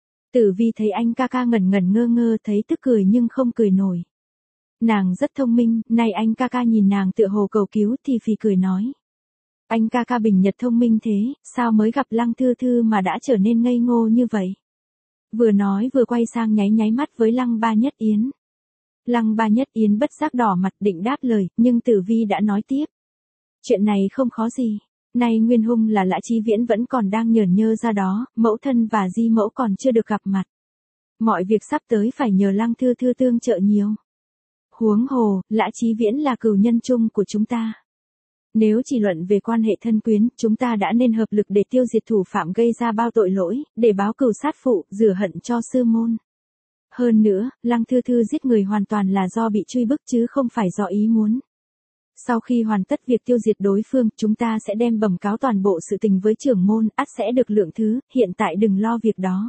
Tử Vi thấy anh ca ca ngẩn ngẩn ngơ ngơ, thấy tức cười nhưng không cười nổi. Nàng rất thông minh, nay anh ca ca nhìn nàng tựa hồ cầu cứu thì phì cười nói. Anh ca ca bình nhật thông minh thế, sao mới gặp Lăng Thư Thư mà đã trở nên ngây ngô như vậy? Vừa nói vừa quay sang nháy nháy mắt với Lăng Ba Nhất Yến. Lăng Ba Nhất Yến bất giác đỏ mặt định đáp lời, nhưng Tử Vi đã nói tiếp. Chuyện này không khó gì. Nay Nguyên Hung là Lã Chí Viễn vẫn còn đang nhởn nhơ ra đó, mẫu thân và di mẫu còn chưa được gặp mặt. Mọi việc sắp tới phải nhờ Lăng Thư Thư tương trợ nhiều. Huống hồ, Lã Chí Viễn là cừu nhân chung của chúng ta. Nếu chỉ luận về quan hệ thân quyến, chúng ta đã nên hợp lực để tiêu diệt thủ phạm gây ra bao tội lỗi, để báo cừu sát phụ, rửa hận cho sư môn. Hơn nữa, Lăng Thư Thư giết người hoàn toàn là do bị truy bức chứ không phải do ý muốn. Sau khi hoàn tất việc tiêu diệt đối phương, chúng ta sẽ đem bẩm cáo toàn bộ sự tình với trưởng môn, ắt sẽ được lượng thứ, hiện tại đừng lo việc đó.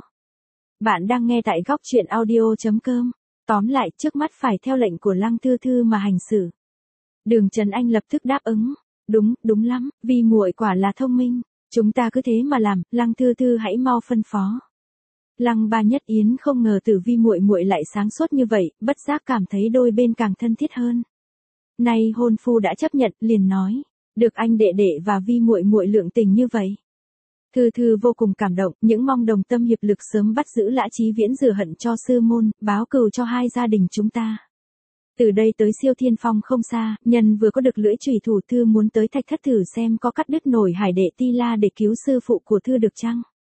Bạn đang nghe tại góc truyện audio chấm com. Tóm lại, trước mắt phải theo lệnh của Lăng Thư Thư mà hành xử. Đường Trần Anh lập tức đáp ứng. Đúng, đúng lắm, Vi muội quả là thông minh. Chúng ta cứ thế mà làm, Lăng Thư Thư hãy mau phân phó. Lăng Ba Nhất Yến không ngờ Tử Vi muội muội lại sáng suốt như vậy, bất giác cảm thấy đôi bên càng thân thiết hơn. Nay hôn phu đã chấp nhận, liền nói, được anh đệ đệ và Vi muội muội lượng tình như vậy. Thư Thư vô cùng cảm động, những mong đồng tâm hiệp lực sớm bắt giữ Lã Chí Viễn rửa hận cho sư môn, báo cừu cho hai gia đình chúng ta. Từ đây tới Siêu Thiên Phong không xa, nhân vừa có được lưỡi chủy thủ, Thư muốn tới Thạch Thất thử xem có cắt đứt nổi hải đệ Ti La để cứu sư phụ của Thư được chăng?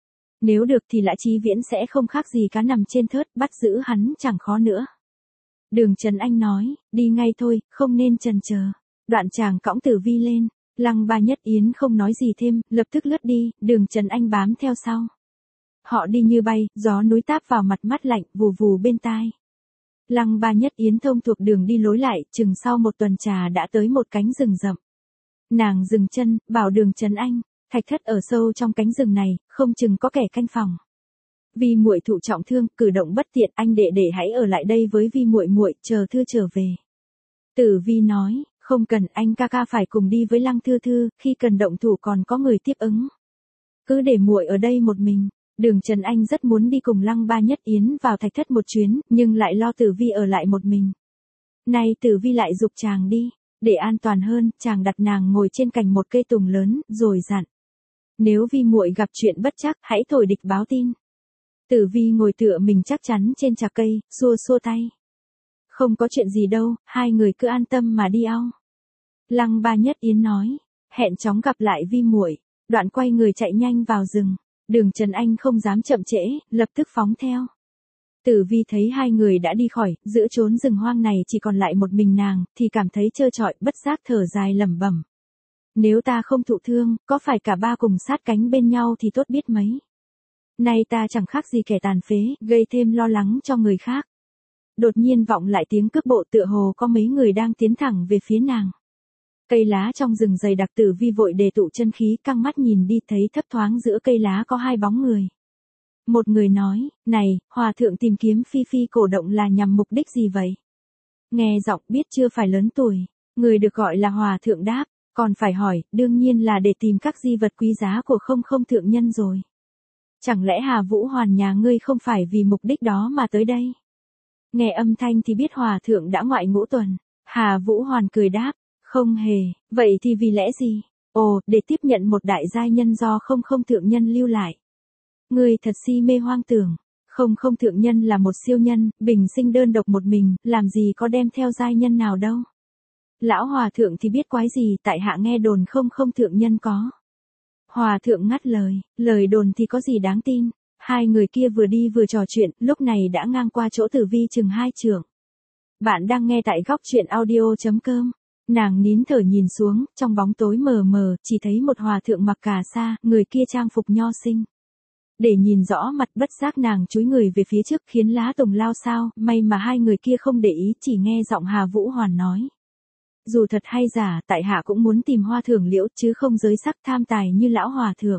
Nếu được thì Lã Chí Viễn sẽ không khác gì cá nằm trên thớt, bắt giữ hắn chẳng khó nữa. Đường Trần Anh nói, đi ngay thôi, không nên chần chờ. Đoạn chàng cõng Tử Vi lên, Lăng Ba Nhất Yến không nói gì thêm, lập tức lướt đi, Đường Trần Anh bám theo sau. Họ đi như bay, gió núi táp vào mặt mát lạnh, vù vù bên tai. Lăng Ba Nhất Yến thông thuộc đường đi lối lại, chừng sau một tuần trà đã tới một cánh rừng rậm. Nàng dừng chân, bảo Đường Trần Anh, Thạch Thất ở sâu trong cánh rừng này, không chừng có kẻ canh phòng. Vi muội thụ trọng thương, cử động bất tiện, anh đệ đệ hãy ở lại đây với Vi muội muội, chờ Thư trở về. Tử Vi nói, không cần, anh ca ca phải cùng đi với Lăng Thư Thư, khi cần động thủ còn có người tiếp ứng. Cứ để muội ở đây một mình. Đường Trần Anh rất muốn đi cùng Lăng Ba Nhất Yến vào Thạch Thất một chuyến, nhưng lại lo Tử Vi ở lại một mình. Nay Tử Vi lại giục chàng đi, để an toàn hơn, chàng đặt nàng ngồi trên cành một cây tùng lớn, rồi dặn. Nếu Vi muội gặp chuyện bất trắc, hãy thổi địch báo tin. Tử Vi ngồi tựa mình chắc chắn trên chạc cây, xua xua tay. Không có chuyện gì đâu, hai người cứ an tâm mà đi ao. Lăng Ba Nhất Yến nói, hẹn chóng gặp lại Vi muội. Đoạn quay người chạy nhanh vào rừng. Đường Trần Anh không dám chậm trễ, lập tức phóng theo. Tử Vi thấy hai người đã đi khỏi, giữa chốn rừng hoang này chỉ còn lại một mình nàng, thì cảm thấy trơ trọi, bất giác thở dài lẩm bẩm. Nếu ta không thụ thương, có phải cả ba cùng sát cánh bên nhau thì tốt biết mấy. Nay ta chẳng khác gì kẻ tàn phế, gây thêm lo lắng cho người khác. Đột nhiên vọng lại tiếng cước bộ, tựa hồ có mấy người đang tiến thẳng về phía nàng. Cây lá trong rừng dày đặc, Tử Vi vội đề tụ chân khí, căng mắt nhìn đi, thấy thấp thoáng giữa cây lá có hai bóng người. Một người nói, này, hòa thượng tìm kiếm Phi Phi cổ động là nhằm mục đích gì vậy? Nghe giọng biết chưa phải lớn tuổi, người được gọi là hòa thượng đáp, còn phải hỏi, đương nhiên là để tìm các di vật quý giá của không không thượng nhân rồi. Chẳng lẽ Hà Vũ Hoàn nhà ngươi không phải vì mục đích đó mà tới đây? Nghe âm thanh thì biết hòa thượng đã ngoại ngũ tuần. Hà Vũ Hoàn cười đáp, không hề, vậy thì vì lẽ gì? Ồ, để tiếp nhận một đại giai nhân do không không thượng nhân lưu lại. Ngươi thật si mê hoang tưởng. Không không thượng nhân là một siêu nhân, bình sinh đơn độc một mình, làm gì có đem theo giai nhân nào đâu. Lão hòa thượng thì biết quái gì, tại hạ nghe đồn không không thượng nhân có. Hòa thượng ngắt lời, lời đồn thì có gì đáng tin. Hai người kia vừa đi vừa trò chuyện, lúc này đã ngang qua chỗ Tử Vi chừng hai trượng. Bạn đang nghe tại góc truyện audio chấm com. Nàng nín thở nhìn xuống, trong bóng tối mờ mờ, chỉ thấy một hòa thượng mặc cà sa, người kia trang phục nho sinh. Để nhìn rõ mặt, bất giác nàng chúi người về phía trước, khiến lá tùng lao sao, may mà hai người kia không để ý, chỉ nghe giọng Hà Vũ Hoàn nói. Dù thật hay giả, tại hạ cũng muốn tìm hoa thưởng liễu, chứ không giới sắc tham tài như lão hòa thượng.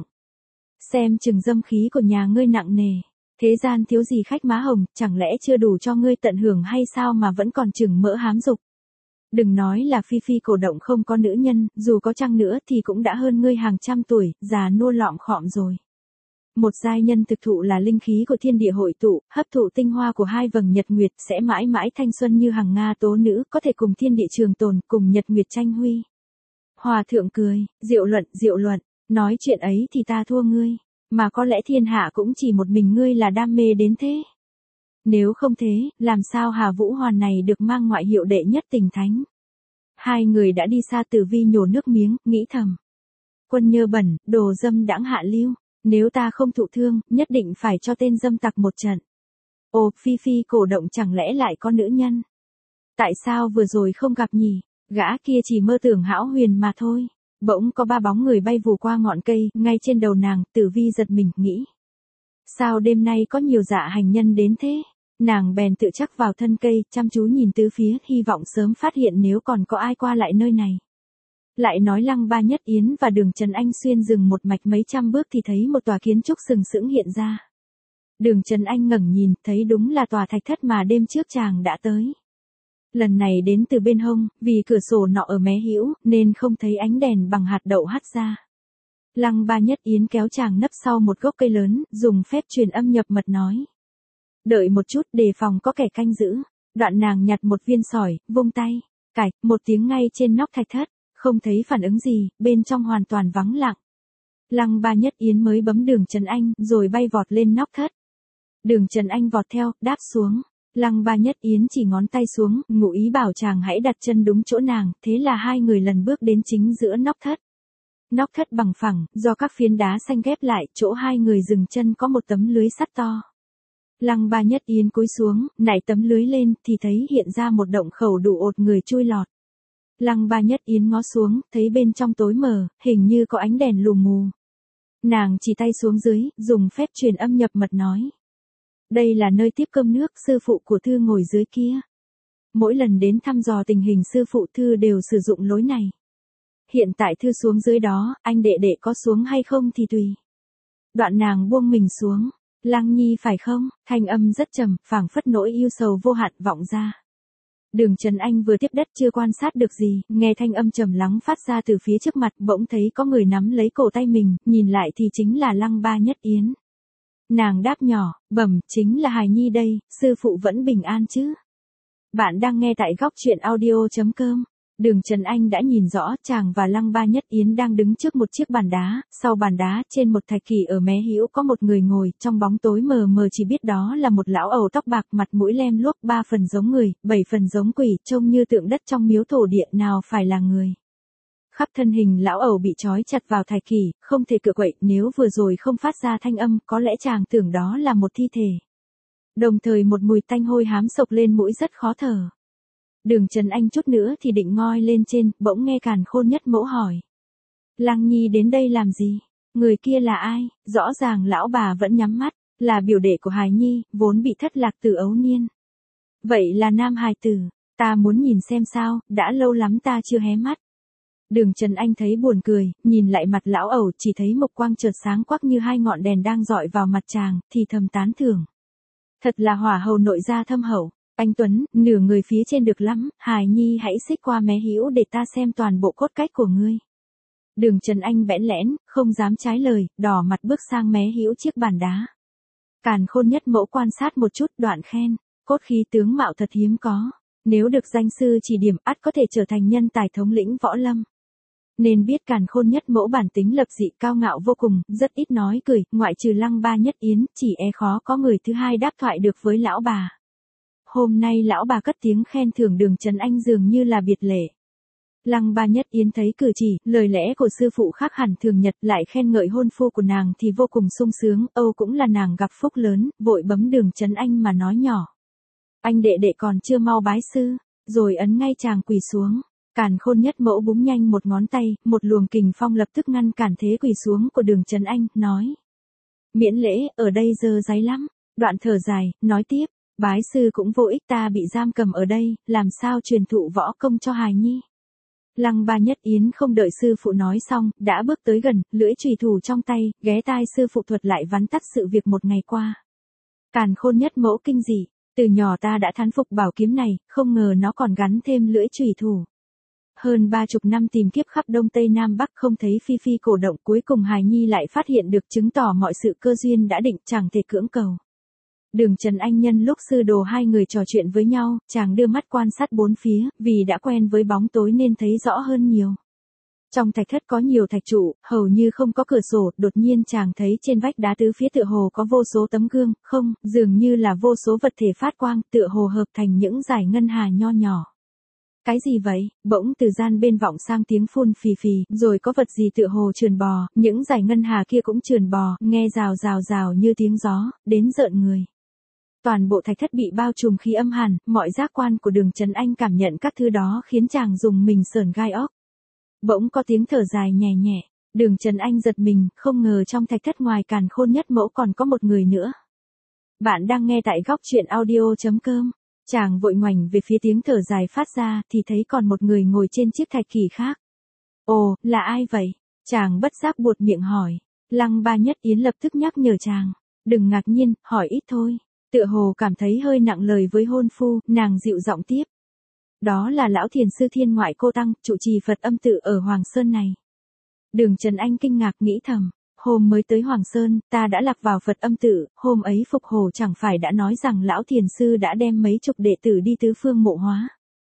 Xem chừng dâm khí của nhà ngươi nặng nề. Thế gian thiếu gì khách má hồng, chẳng lẽ chưa đủ cho ngươi tận hưởng hay sao mà vẫn còn chừng mỡ hám dục. Đừng nói là Phi Phi cổ động không có nữ nhân, dù có chăng nữa thì cũng đã hơn ngươi hàng trăm tuổi, già nua lọm khọm rồi. Một giai nhân thực thụ là linh khí của thiên địa hội tụ, hấp thụ tinh hoa của hai vầng nhật nguyệt, sẽ mãi mãi thanh xuân như hằng Nga tố nữ, có thể cùng thiên địa trường tồn, cùng nhật nguyệt tranh huy. Hòa thượng cười, diệu luận, diệu luận, nói chuyện ấy thì ta thua ngươi, mà có lẽ thiên hạ cũng chỉ một mình ngươi là đam mê đến thế. Nếu không thế, làm sao Hà Vũ Hoàn này được mang ngoại hiệu đệ nhất tình thánh? Hai người đã đi xa, Tử Vi nhổ nước miếng, nghĩ thầm. Quân nhơ bẩn, đồ dâm đãng hạ lưu. Nếu ta không thụ thương, nhất định phải cho tên dâm tặc một trận. Ồ, Phi Phi cổ động chẳng lẽ lại có nữ nhân? Tại sao vừa rồi không gặp nhỉ? Gã kia chỉ mơ tưởng hão huyền mà thôi. bỗng có ba bóng người bay vù qua ngọn cây, ngay trên đầu nàng. Tử Vi giật mình, nghĩ. Sao đêm nay có nhiều dạ hành nhân đến thế? Nàng bèn tự chắc vào thân cây, chăm chú nhìn tứ phía, hy vọng sớm phát hiện nếu còn có ai qua lại nơi này. Lại nói Lăng Ba Nhất Yến và Đường Trần Anh xuyên rừng một mạch mấy trăm bước thì thấy một tòa kiến trúc sừng sững hiện ra. Đường Trần Anh ngẩng nhìn, thấy đúng là tòa thạch thất mà đêm trước chàng đã tới. Lần này đến từ bên hông, vì cửa sổ nọ ở mé hữu, nên không thấy ánh đèn bằng hạt đậu hắt ra. Lăng Ba Nhất Yến kéo chàng nấp sau một gốc cây lớn, dùng phép truyền âm nhập mật nói. Đợi một chút, đề phòng có kẻ canh giữ. Đoạn nàng nhặt một viên sỏi, vung tay, cạch, một tiếng ngay trên nóc thạch thất, không thấy phản ứng gì, bên trong hoàn toàn vắng lặng. Lăng Ba Nhất Yến mới bấm Đường Trần Anh, rồi bay vọt lên nóc thất. Đường Trần Anh vọt theo, đáp xuống. Lăng Ba Nhất Yến chỉ ngón tay xuống, ngụ ý bảo chàng hãy đặt chân đúng chỗ nàng, thế là hai người lần bước đến chính giữa nóc thất. Nóc thất bằng phẳng, do các phiến đá xanh ghép lại, chỗ hai người dừng chân có một tấm lưới sắt to. Lăng Ba Nhất Yến cúi xuống, nảy tấm lưới lên, thì thấy hiện ra một động khẩu đủ ột người chui lọt. Lăng Ba Nhất Yến ngó xuống, thấy bên trong tối mờ, hình như có ánh đèn lù mù. Nàng chỉ tay xuống dưới, dùng phép truyền âm nhập mật nói. Đây là nơi tiếp cơm nước, sư phụ của Thư ngồi dưới kia. Mỗi lần đến thăm dò tình hình sư phụ Thư đều sử dụng lối này. Hiện tại Thư xuống dưới đó, anh đệ đệ có xuống hay không thì tùy. Đoạn nàng buông mình xuống. Lăng Nhi phải không? Thanh âm rất trầm, phảng phất nỗi yêu sầu vô hạn vọng ra. Đường Trần Anh vừa tiếp đất chưa quan sát được gì, nghe thanh âm trầm lắng phát ra từ phía trước mặt, bỗng thấy có người nắm lấy cổ tay mình, nhìn lại thì chính là Lăng Ba Nhất Yến. Nàng đáp nhỏ, bẩm, chính là hài nhi đây, sư phụ vẫn bình an chứ? Bạn đang nghe tại góc truyện audio chấm com. Đường Trần Anh đã nhìn rõ, chàng và Lăng Ba Nhất Yến đang đứng trước một chiếc bàn đá, sau bàn đá trên một thạch kỷ ở mé hữu có một người ngồi, trong bóng tối mờ mờ chỉ biết đó là một lão ẩu tóc bạc, mặt mũi lem luốc, ba phần giống người, bảy phần giống quỷ, trông như tượng đất trong miếu thổ địa, nào phải là người. Khắp thân hình lão ẩu bị trói chặt vào thạch kỷ, không thể cựa quậy, nếu vừa rồi không phát ra thanh âm, có lẽ chàng tưởng đó là một thi thể. Đồng thời một mùi tanh hôi hám sộc lên mũi rất khó thở. Đường Trần Anh chút nữa thì định ngoi lên trên, bỗng nghe Càn Khôn Nhất Mẫu hỏi. Lăng Nhi đến đây làm gì? Người kia là ai? Rõ ràng lão bà vẫn nhắm mắt, là biểu đệ của hài nhi, vốn bị thất lạc từ ấu niên. Vậy là nam hài tử, ta muốn nhìn xem sao, đã lâu lắm ta chưa hé mắt. Đường Trần Anh thấy buồn cười, nhìn lại mặt lão ẩu, chỉ thấy mộc quang chợt sáng quắc như hai ngọn đèn đang dọi vào mặt chàng, thì thầm tán thưởng. Thật là hỏa hầu nội gia thâm hậu. Anh Tuấn, nửa người phía trên được lắm, hài nhi hãy xích qua mé hữu để ta xem toàn bộ cốt cách của ngươi. Đường Trần Anh bẽn lẽn, không dám trái lời, đỏ mặt bước sang mé hữu chiếc bàn đá. Càn Khôn Nhất Mẫu quan sát một chút, đoạn khen, cốt khí tướng mạo thật hiếm có. Nếu được danh sư chỉ điểm, ắt có thể trở thành nhân tài thống lĩnh võ lâm. Nên biết Càn Khôn Nhất Mẫu bản tính lập dị cao ngạo vô cùng, rất ít nói cười, ngoại trừ Lăng Ba Nhất Yến, chỉ e khó có người thứ hai đáp thoại được với lão bà. Hôm nay lão bà cất tiếng khen thưởng Đường Trần Anh dường như là biệt lệ. Lăng Ba Nhất Yến thấy cử chỉ, lời lẽ của sư phụ khác hẳn thường nhật, lại khen ngợi hôn phu của nàng thì vô cùng sung sướng, âu cũng là nàng gặp phúc lớn, vội bấm Đường Trần Anh mà nói nhỏ. Anh đệ đệ còn chưa mau bái sư, rồi ấn ngay chàng quỳ xuống. Càn Khôn Nhất Mẫu búng nhanh một ngón tay, một luồng kình phong lập tức ngăn cản thế quỳ xuống của Đường Trần Anh, nói. Miễn lễ, ở đây dơ dáy lắm. Đoạn thở dài, nói tiếp. Bái sư cũng vô ích, ta bị giam cầm ở đây, làm sao truyền thụ võ công cho hài nhi. Lăng Ba Nhất Yến không đợi sư phụ nói xong, đã bước tới gần, lưỡi chùy thủ trong tay, ghé tai sư phụ thuật lại vắn tắt sự việc một ngày qua. Càn Khôn Nhất Mẫu kinh dị, từ nhỏ ta đã thán phục bảo kiếm này, không ngờ nó còn gắn thêm lưỡi chùy thủ. Hơn ba chục năm tìm kiếp khắp Đông Tây Nam Bắc không thấy phi phi cổ động, cuối cùng hài nhi lại phát hiện được, chứng tỏ mọi sự cơ duyên đã định, chẳng thể cưỡng cầu. Đường Trần Anh nhân lúc sư đồ hai người trò chuyện với nhau, chàng đưa mắt quan sát bốn phía, vì đã quen với bóng tối nên thấy rõ hơn nhiều. Trong thạch thất có nhiều thạch trụ, hầu như không có cửa sổ, đột nhiên chàng thấy trên vách đá tứ phía tựa hồ có vô số tấm gương, không, dường như là vô số vật thể phát quang, tựa hồ hợp thành những dải ngân hà nho nhỏ. Cái gì vậy? Bỗng từ gian bên vọng sang tiếng phun phì phì, rồi có vật gì tựa hồ trườn bò, những dải ngân hà kia cũng trườn bò, nghe rào rào rào như tiếng gió, đến rợn người. Toàn bộ thạch thất bị bao trùm khí âm hàn, mọi giác quan của Đường Trần Anh cảm nhận các thứ đó khiến chàng dùng mình sởn gai óc. Bỗng có tiếng thở dài nhẹ nhẹ, Đường Trần Anh giật mình, không ngờ trong thạch thất ngoài càn khôn nhất mẫu còn có một người nữa. Bạn đang nghe tại góc truyện audio.com. Chàng vội ngoảnh về phía tiếng thở dài phát ra thì thấy còn một người ngồi trên chiếc thạch kỳ khác. Ồ, là ai vậy? Chàng bất giác buột miệng hỏi. Lăng Ba Nhất Yến lập tức nhắc nhở chàng. Đừng ngạc nhiên, hỏi ít thôi. Tựa hồ cảm thấy hơi nặng lời với hôn phu, nàng dịu giọng tiếp. Đó là lão thiền sư Thiên Ngoại Cô Tăng, trụ trì Phật Âm Tự ở Hoàng Sơn này. Đường Trần Anh kinh ngạc nghĩ thầm. Hôm mới tới Hoàng Sơn, ta đã lạc vào Phật Âm Tự, hôm ấy Phục Hồ chẳng phải đã nói rằng lão thiền sư đã đem mấy chục đệ tử đi tứ phương mộ hóa.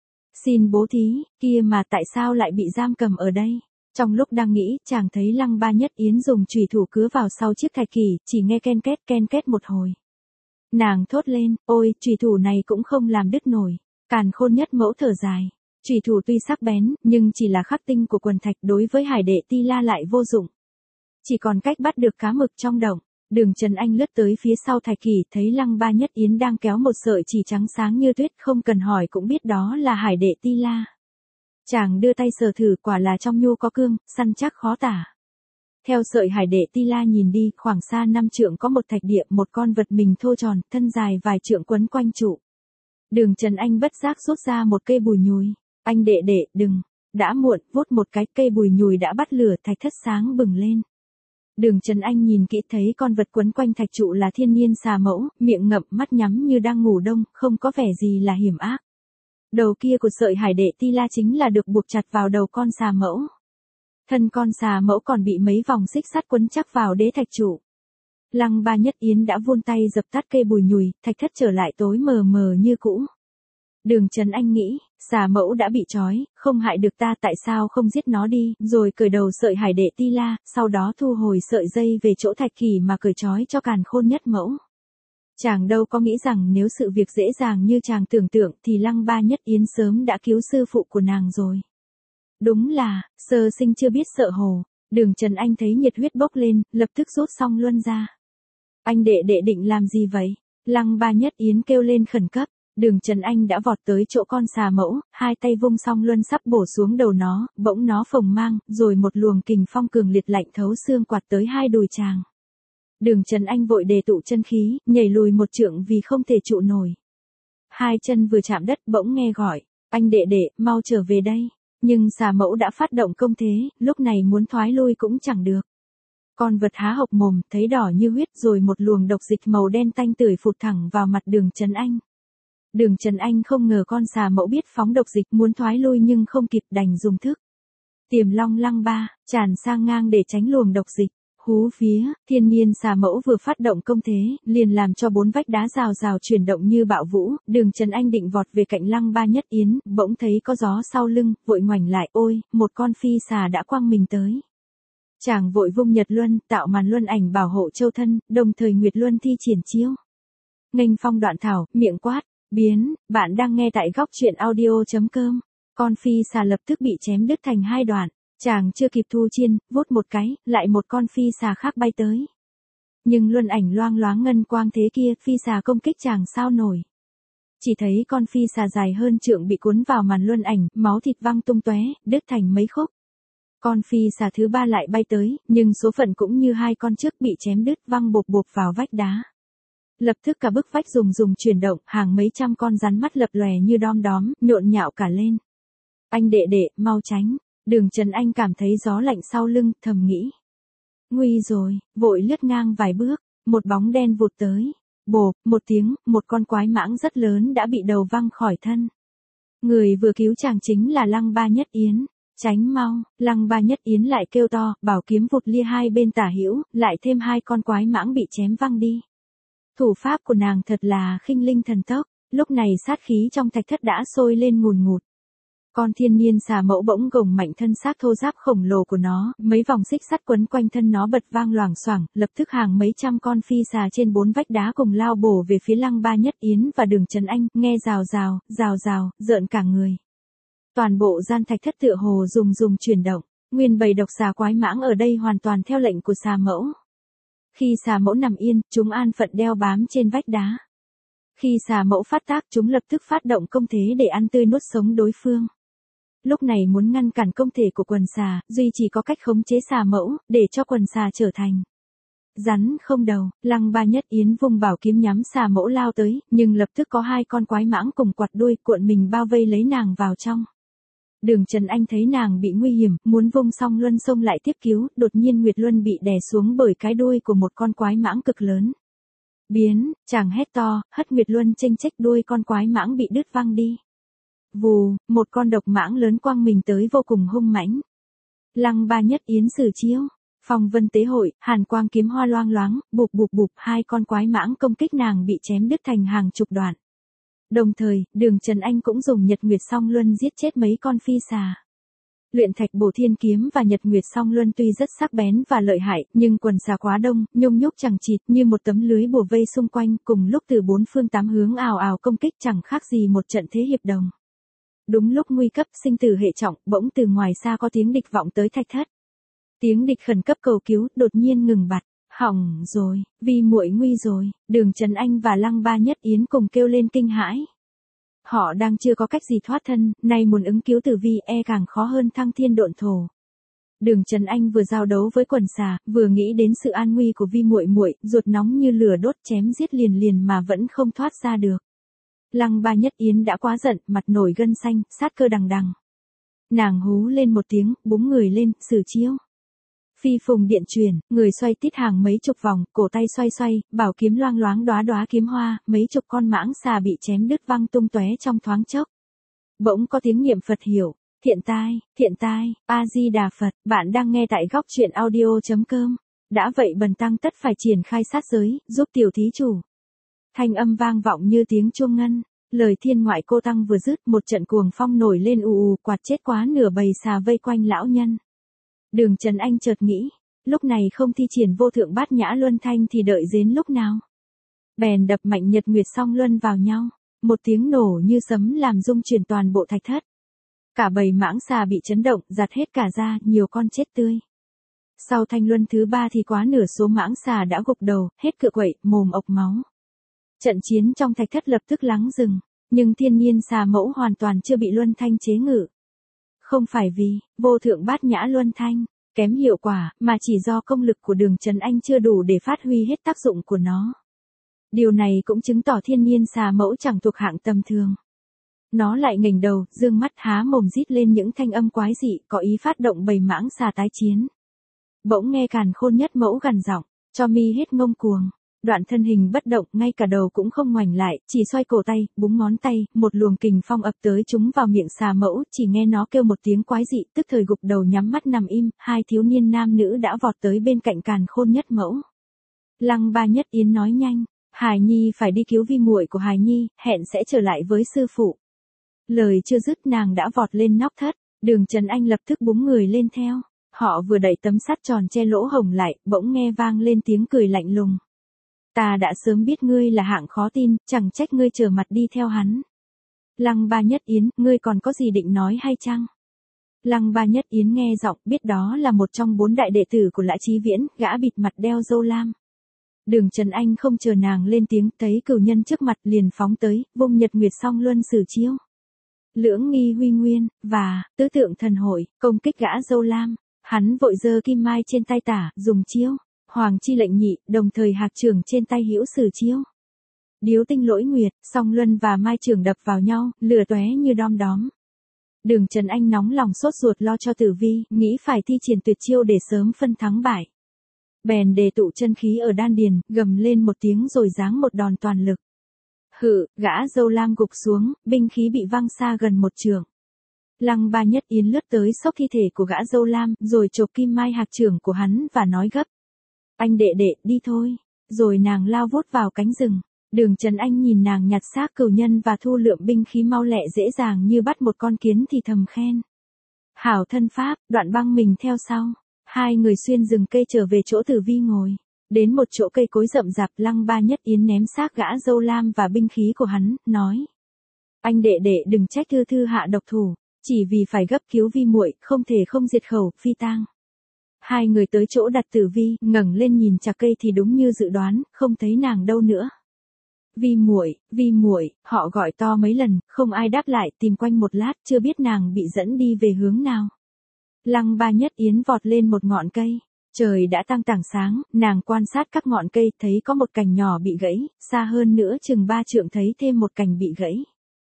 Xin bố thí, kia mà tại sao lại bị giam cầm ở đây? Trong lúc đang nghĩ, chàng thấy Lăng Ba Nhất Yến dùng chùy thủ cứa vào sau chiếc thạch kỳ, chỉ nghe ken két ken két một hồi. Nàng thốt lên, ôi, chùy thủ này cũng không làm đứt nổi. Càn Khôn Nhất Mẫu thở dài. Chùy thủ tuy sắc bén, nhưng chỉ là khắc tinh của quần thạch, đối với Hải Đệ Ti La lại vô dụng. Chỉ còn cách bắt được cá mực trong động. Đường Trần Anh lướt tới phía sau thạch kỳ, thấy Lăng Ba Nhất Yến đang kéo một sợi chỉ trắng sáng như tuyết, không cần hỏi cũng biết đó là Hải Đệ Ti La. Chàng đưa tay sờ thử, quả là trong nhu có cương, săn chắc khó tả. Theo sợi Hải Đệ Ti La nhìn đi, khoảng xa năm trượng có một thạch địa, một con vật mình thô tròn, thân dài vài trượng quấn quanh trụ. Đường Trần Anh bất giác rút ra một cây bùi nhùi. Anh đệ đệ, đừng. Đã muộn, vút một cái, cây bùi nhùi đã bắt lửa, thạch thất sáng bừng lên. Đường Trần Anh nhìn kỹ thấy con vật quấn quanh thạch trụ là thiên niên xà mẫu, miệng ngậm mắt nhắm như đang ngủ đông, không có vẻ gì là hiểm ác. Đầu kia của sợi Hải Đệ Ti La chính là được buộc chặt vào đầu con xà mẫu. Thân con xà mẫu còn bị mấy vòng xích sắt quấn chắc vào đế thạch trụ. Lăng Ba Nhất Yến đã vươn tay dập tắt cây bùi nhùi, thạch thất trở lại tối mờ mờ như cũ. Đường Trần Anh nghĩ, xà mẫu đã bị trói, không hại được ta, tại sao không giết nó đi, rồi cởi đầu sợi Hải Đệ Ti La, sau đó thu hồi sợi dây về chỗ thạch kỳ mà cởi trói cho Càn Khôn Nhất Mẫu. Chàng đâu có nghĩ rằng nếu sự việc dễ dàng như chàng tưởng tượng thì Lăng Ba Nhất Yến sớm đã cứu sư phụ của nàng rồi. Đúng là, sơ sinh chưa biết sợ hồ. Đường Trần Anh thấy nhiệt huyết bốc lên, lập tức rút xong luân ra. Anh đệ đệ định làm gì vậy? Lăng Ba Nhất Yến kêu lên khẩn cấp. Đường Trần Anh đã vọt tới chỗ con xà mẫu, hai tay vung xong luân sắp bổ xuống đầu nó, bỗng nó phồng mang, rồi một luồng kình phong cường liệt lạnh thấu xương quạt tới hai đùi chàng. Đường Trần Anh vội đề tụ chân khí, nhảy lùi một trượng vì không thể trụ nổi. Hai chân vừa chạm đất bỗng nghe gọi, anh đệ đệ, mau trở về đây. Nhưng xà mẫu đã phát động công thế, lúc này muốn thoái lui cũng chẳng được. Con vật há hộc mồm, thấy đỏ như huyết rồi một luồng độc dịch màu đen tanh tưởi phụt thẳng vào mặt Đường Trần Anh. Đường Trần Anh không ngờ con xà mẫu biết phóng độc dịch, muốn thoái lui nhưng không kịp, đành dùng thức Tiềm Long Lăng Ba, tràn sang ngang để tránh luồng độc dịch. Hú phía, thiên niên xà mẫu vừa phát động công thế, liền làm cho bốn vách đá rào rào chuyển động như bạo vũ. Đường Trần Anh định vọt về cạnh Lăng Ba Nhất Yến, bỗng thấy có gió sau lưng, vội ngoảnh lại, ôi, một con phi xà đã quăng mình tới. Chàng vội vung Nhật Luân, tạo màn luân ảnh bảo hộ châu thân, đồng thời Nguyệt Luân thi triển chiêu nghênh phong đoạn thảo, miệng quát, biến. Bạn đang nghe tại góc truyện audio.com. Con phi xà lập tức bị chém đứt thành hai đoạn. Chàng chưa kịp thu chiên, vút một cái, lại một con phi xà khác bay tới. Nhưng luân ảnh loang loáng ngân quang thế kia, phi xà công kích chàng sao nổi. Chỉ thấy con phi xà dài hơn trượng bị cuốn vào màn luân ảnh, máu thịt văng tung tóe, đứt thành mấy khúc. Con phi xà thứ ba lại bay tới, nhưng số phận cũng như hai con trước, bị chém đứt văng bộp bộp vào vách đá. Lập tức cả bức vách rùng rùng chuyển động, hàng mấy trăm con rắn mắt lập lòe như đom đóm, nhộn nhạo cả lên. Anh đệ đệ, mau tránh. Đường Trần Anh cảm thấy gió lạnh sau lưng, thầm nghĩ. Nguy rồi, vội lướt ngang vài bước, một bóng đen vụt tới. Bộp, một tiếng, một con quái mãng rất lớn đã bị đầu văng khỏi thân. Người vừa cứu chàng chính là Lăng Ba Nhất Yến. Tránh mau, Lăng Ba Nhất Yến lại kêu to, bảo kiếm vụt lia hai bên tả hữu, lại thêm hai con quái mãng bị chém văng đi. Thủ pháp của nàng thật là khinh linh thần tốc, lúc này sát khí trong thạch thất đã sôi lên ngùn ngụt. Con thiên niên xà mẫu bỗng gồng mạnh thân xác thô ráp khổng lồ của nó, mấy vòng xích sắt quấn quanh thân nó bật vang loảng xoảng, lập tức hàng mấy trăm con phi xà trên bốn vách đá cùng lao bổ về phía Lăng Ba Nhất Yến và Đường Trần Anh, nghe rào rào, rào rào, rợn cả người. Toàn bộ gian thạch thất tựa hồ rùng rùng chuyển động, nguyên bầy độc xà quái mãng ở đây hoàn toàn theo lệnh của xà mẫu. Khi xà mẫu nằm yên, chúng an phận đeo bám trên vách đá. Khi xà mẫu phát tác, chúng lập tức phát động công thế để ăn tươi nuốt sống đối phương. lúc này muốn ngăn cản công thể của quần xà, duy chỉ có cách khống chế xà mẫu, để cho quần xà trở thành rắn không đầu. Lăng Ba Nhất Yến vùng bảo kiếm nhắm xà mẫu lao tới, nhưng lập tức có hai con quái mãng cùng quạt đuôi cuộn mình bao vây lấy nàng vào trong. Đường Trần Anh thấy nàng bị nguy hiểm, muốn vung song luân xông lại tiếp cứu, đột nhiên Nguyệt Luân bị đè xuống bởi cái đuôi của một con quái mãng cực lớn. Biến, chàng hét to, hất Nguyệt Luân chênh chách đuôi con quái mãng bị đứt văng đi. Vù, một con độc mãng lớn quăng mình tới vô cùng hung mãnh. Lăng Ba Nhất Yến sử chiêu, Phong Vân Tế Hội, hàn quang kiếm hoa loang loáng, bụp bụp bụp, hai con quái mãng công kích nàng bị chém đứt thành hàng chục đoạn. Đồng thời, Đường Trần Anh cũng dùng Nhật Nguyệt Song Luân giết chết mấy con phi xà. Luyện Thạch Bổ Thiên Kiếm và Nhật Nguyệt Song Luân tuy rất sắc bén và lợi hại, nhưng quần xà quá đông, nhung nhúc chẳng chịt như một tấm lưới bùa vây xung quanh, cùng lúc từ bốn phương tám hướng ào ào công kích chẳng khác gì một trận thế hiệp đồng. Đúng lúc nguy cấp sinh tử hệ trọng, bỗng từ ngoài xa có tiếng địch vọng tới thạch thất. Tiếng địch khẩn cấp cầu cứu, đột nhiên ngừng bặt. Hỏng rồi, Vi muội nguy rồi. Đường Trần Anh và Lăng Ba Nhất Yến cùng kêu lên kinh hãi. Họ đang chưa có cách gì thoát thân, nay muốn ứng cứu tử Vi e càng khó hơn thăng thiên độn thổ. Đường Trần Anh vừa giao đấu với quần xà, vừa nghĩ đến sự an nguy của Vi muội muội, ruột nóng như lửa đốt chém giết liền liền mà vẫn không thoát ra được. Lăng Ba Nhất Yến đã quá giận, mặt nổi gân xanh, sát cơ đằng đằng. Nàng hú lên một tiếng, búng người lên, sử chiêu. Phi phùng điện chuyển, người xoay tít hàng mấy chục vòng, cổ tay xoay xoay, bảo kiếm loang loáng đóa đóa kiếm hoa, mấy chục con mãng xà bị chém đứt văng tung tóe trong thoáng chốc. Bỗng có tiếng niệm Phật hiểu, thiện tai, thiện tai, A-di-đà Phật, bạn đang nghe tại góc truyện audio.com. Đã vậy bần tăng tất phải triển khai sát giới, giúp tiểu thí chủ. Thanh âm vang vọng như tiếng chuông ngân, lời thiên ngoại cô tăng vừa dứt, một trận cuồng phong nổi lên ù ù, quạt chết quá nửa bầy xà vây quanh lão nhân. Đường Trần Anh chợt nghĩ, lúc này không thi triển vô thượng bát nhã luân thanh thì đợi đến lúc nào. Bèn đập mạnh Nhật Nguyệt Song Luân vào nhau, một tiếng nổ như sấm làm rung chuyển toàn bộ thạch thất. Cả bầy mãng xà bị chấn động, giặt hết cả da, nhiều con chết tươi. Sau thanh luân thứ ba thì quá nửa số mãng xà đã gục đầu, hết cựa quậy, mồm ộc máu. Trận chiến trong thạch thất lập tức lắng dừng, nhưng thiên nhiên xà mẫu hoàn toàn chưa bị luân thanh chế ngự. Không phải vì vô thượng bát nhã luân thanh kém hiệu quả, mà chỉ do công lực của Đường Trần Anh chưa đủ để phát huy hết tác dụng của nó. Điều này cũng chứng tỏ thiên nhiên xà mẫu chẳng thuộc hạng tầm thường. Nó lại nghềnh đầu, dương mắt há mồm rít lên những thanh âm quái dị, có ý phát động bầy mãng xà tái chiến. Bỗng nghe Càn Khôn Nhất Mẫu gằn giọng, cho mi hết ngông cuồng. Đoạn thân hình bất động, ngay cả đầu cũng không ngoảnh lại, chỉ xoay cổ tay, búng ngón tay, một luồng kình phong ập tới trúng vào miệng xà mẫu, chỉ nghe nó kêu một tiếng quái dị, tức thời gục đầu nhắm mắt nằm im, hai thiếu niên nam nữ đã vọt tới bên cạnh Càn Khôn Nhất Mẫu. Lăng Ba Nhất Yến nói nhanh, Hài Nhi phải đi cứu Vi muội của Hài Nhi, hẹn sẽ trở lại với sư phụ. Lời chưa dứt nàng đã vọt lên nóc thất, Đường Trần Anh lập tức búng người lên theo. Họ vừa đẩy tấm sắt tròn che lỗ hổng lại, bỗng nghe vang lên tiếng cười lạnh lùng. Ta đã sớm biết ngươi là hạng khó tin, chẳng trách ngươi trở mặt đi theo hắn. Lăng Ba Nhất Yến, ngươi còn có gì định nói hay chăng? Lăng Ba Nhất Yến nghe giọng, biết đó là một trong bốn đại đệ tử của Lã Chí Viễn, gã bịt mặt đeo râu lam. Đường Trần Anh không chờ nàng lên tiếng, thấy cửu nhân trước mặt liền phóng tới, vung Nhật Nguyệt Song Luân sử chiêu. Lưỡng nghi huy nguyên, và, tứ tượng thần hội, công kích gã râu lam. Hắn vội giơ kim mai trên tay tả, dùng chiêu. Hoàng chi lệnh nhị, đồng thời hạc trưởng trên tay hữu sử chiêu. Điếu tinh lỗi nguyệt, song luân và mai trưởng đập vào nhau, lửa tóe như đom đóm. Đường Trần Anh nóng lòng sốt ruột lo cho Tử Vi, nghĩ phải thi triển tuyệt chiêu để sớm phân thắng bại. Bèn đề tụ chân khí ở đan điền, gầm lên một tiếng rồi giáng một đòn toàn lực. Hự, gã râu lam gục xuống, binh khí bị văng xa gần một trượng. Lăng Ba Nhất Yến lướt tới xốc thi thể của gã râu lam, rồi chộp kim mai hạc trưởng của hắn và nói gấp. Anh đệ đệ, đi thôi. Rồi nàng lao vút vào cánh rừng. Đường Trần Anh nhìn nàng nhặt xác cửu nhân và thu lượm binh khí mau lẹ dễ dàng như bắt một con kiến thì thầm khen. Hảo thân pháp, đoạn băng mình theo sau. Hai người xuyên rừng cây trở về chỗ Tử Vi ngồi. Đến một chỗ cây cối rậm rạp, Lăng Ba Nhất Yến ném xác gã râu lam và binh khí của hắn, nói. Anh đệ đệ đừng trách thư thư hạ độc thủ. Chỉ vì phải gấp cứu Vi muội, không thể không diệt khẩu, phi tang. Hai người tới chỗ đặt Tử Vi, ngẩng lên nhìn chạc cây thì đúng như dự đoán, không thấy nàng đâu nữa. Vi muội, vi muội, họ gọi to mấy lần, không ai đáp lại, tìm quanh một lát, chưa biết nàng bị dẫn đi về hướng nào. Lăng Ba Nhất Yến vọt lên một ngọn cây. Trời đã tăng tảng sáng, nàng quan sát các ngọn cây, thấy có một cành nhỏ bị gãy, xa hơn nữa chừng ba trượng thấy thêm một cành bị gãy.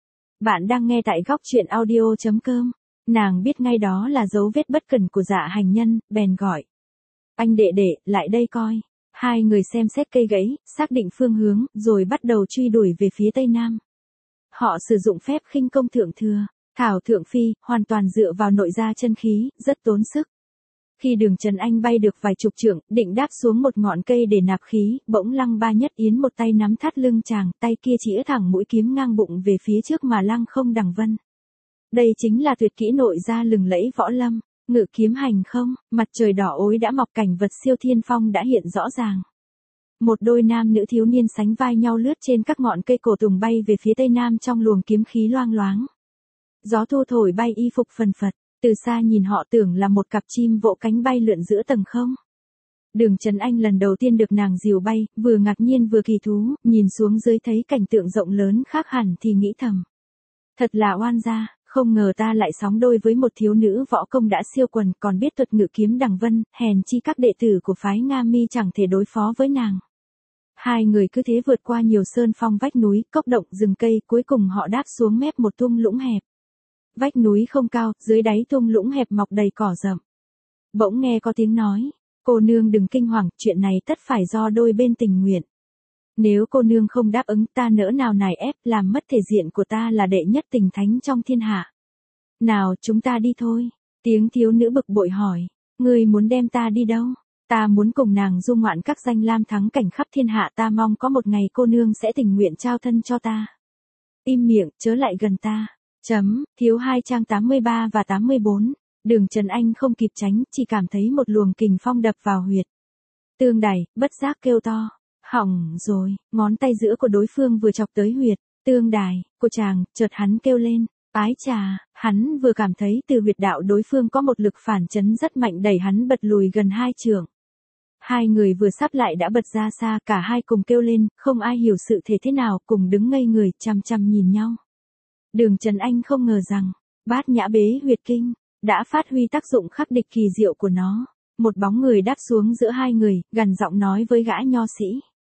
Bạn đang nghe tại góc truyện audio chấm com. Nàng biết ngay đó là dấu vết bất cẩn của Dạ Hành Nhân, bèn gọi. Anh đệ đệ, lại đây coi. Hai người xem xét cây gãy, xác định phương hướng, rồi bắt đầu truy đuổi về phía tây nam. Họ sử dụng phép khinh công thượng thừa, thảo thượng phi, hoàn toàn dựa vào nội gia chân khí, rất tốn sức. Khi Đường Trần Anh bay được vài chục trượng, định đáp xuống một ngọn cây để nạp khí, bỗng Lăng Ba Nhất Yến một tay nắm thắt lưng chàng, tay kia chĩa thẳng mũi kiếm ngang bụng về phía trước mà lăng không đằng vân. Đây chính là tuyệt kỹ nội gia lừng lẫy võ lâm, ngự kiếm hành không, mặt trời đỏ ối đã mọc, cảnh vật siêu thiên phong đã hiện rõ ràng. Một đôi nam nữ thiếu niên sánh vai nhau lướt trên các ngọn cây cổ tùng bay về phía tây nam trong luồng kiếm khí loang loáng. Gió thu thổi bay y phục phần phật. Từ xa nhìn họ tưởng là một cặp chim vỗ cánh bay lượn giữa tầng không. Đường Trần Anh lần đầu tiên được nàng dìu bay, vừa ngạc nhiên vừa kỳ thú, nhìn xuống dưới thấy cảnh tượng rộng lớn khác hẳn thì nghĩ thầm. Thật là oan gia, không ngờ ta lại sóng đôi với một thiếu nữ võ công đã siêu quần, còn biết thuật ngự kiếm đằng vân, hèn chi các đệ tử của phái Nga Mi chẳng thể đối phó với nàng. Hai người cứ thế vượt qua nhiều sơn phong vách núi, cốc động, rừng cây, cuối cùng họ đáp xuống mép một thung lũng hẹp. Vách núi không cao, dưới đáy thung lũng hẹp mọc đầy cỏ rậm. Bỗng nghe có tiếng nói, cô nương đừng kinh hoàng, chuyện này tất phải do đôi bên tình nguyện. Nếu cô nương không đáp ứng, ta nỡ nào nài ép, làm mất thể diện của ta là đệ nhất tình thánh trong thiên hạ. Nào, chúng ta đi thôi. Tiếng thiếu nữ bực bội hỏi, ngươi muốn đem ta đi đâu? Ta muốn cùng nàng du ngoạn các danh lam thắng cảnh khắp thiên hạ, ta mong có một ngày cô nương sẽ tình nguyện trao thân cho ta. Im miệng, chớ lại gần ta. Chấm, thiếu hai trang tám mươi ba và tám mươi bốn. Đường Trần Anh không kịp tránh, chỉ cảm thấy một luồng kình phong đập vào huyệt. Tương đài, bất giác kêu to. Hỏng rồi, ngón tay giữa của đối phương vừa chọc tới huyệt. Tương đài, của chàng, chợt hắn kêu lên. Ái chà, hắn vừa cảm thấy từ huyệt đạo đối phương có một lực phản chấn rất mạnh đẩy hắn bật lùi gần hai trượng. Hai người vừa sắp lại đã bật ra xa, cả hai cùng kêu lên, không ai hiểu sự thể thế nào, cùng đứng ngây người, chăm chăm nhìn nhau. Đường Trần Anh không ngờ rằng, bát nhã bế huyệt kinh, đã phát huy tác dụng khắc địch kỳ diệu của nó. Một bóng người đáp xuống giữa hai người, gằn giọng nói với gã nho sĩ.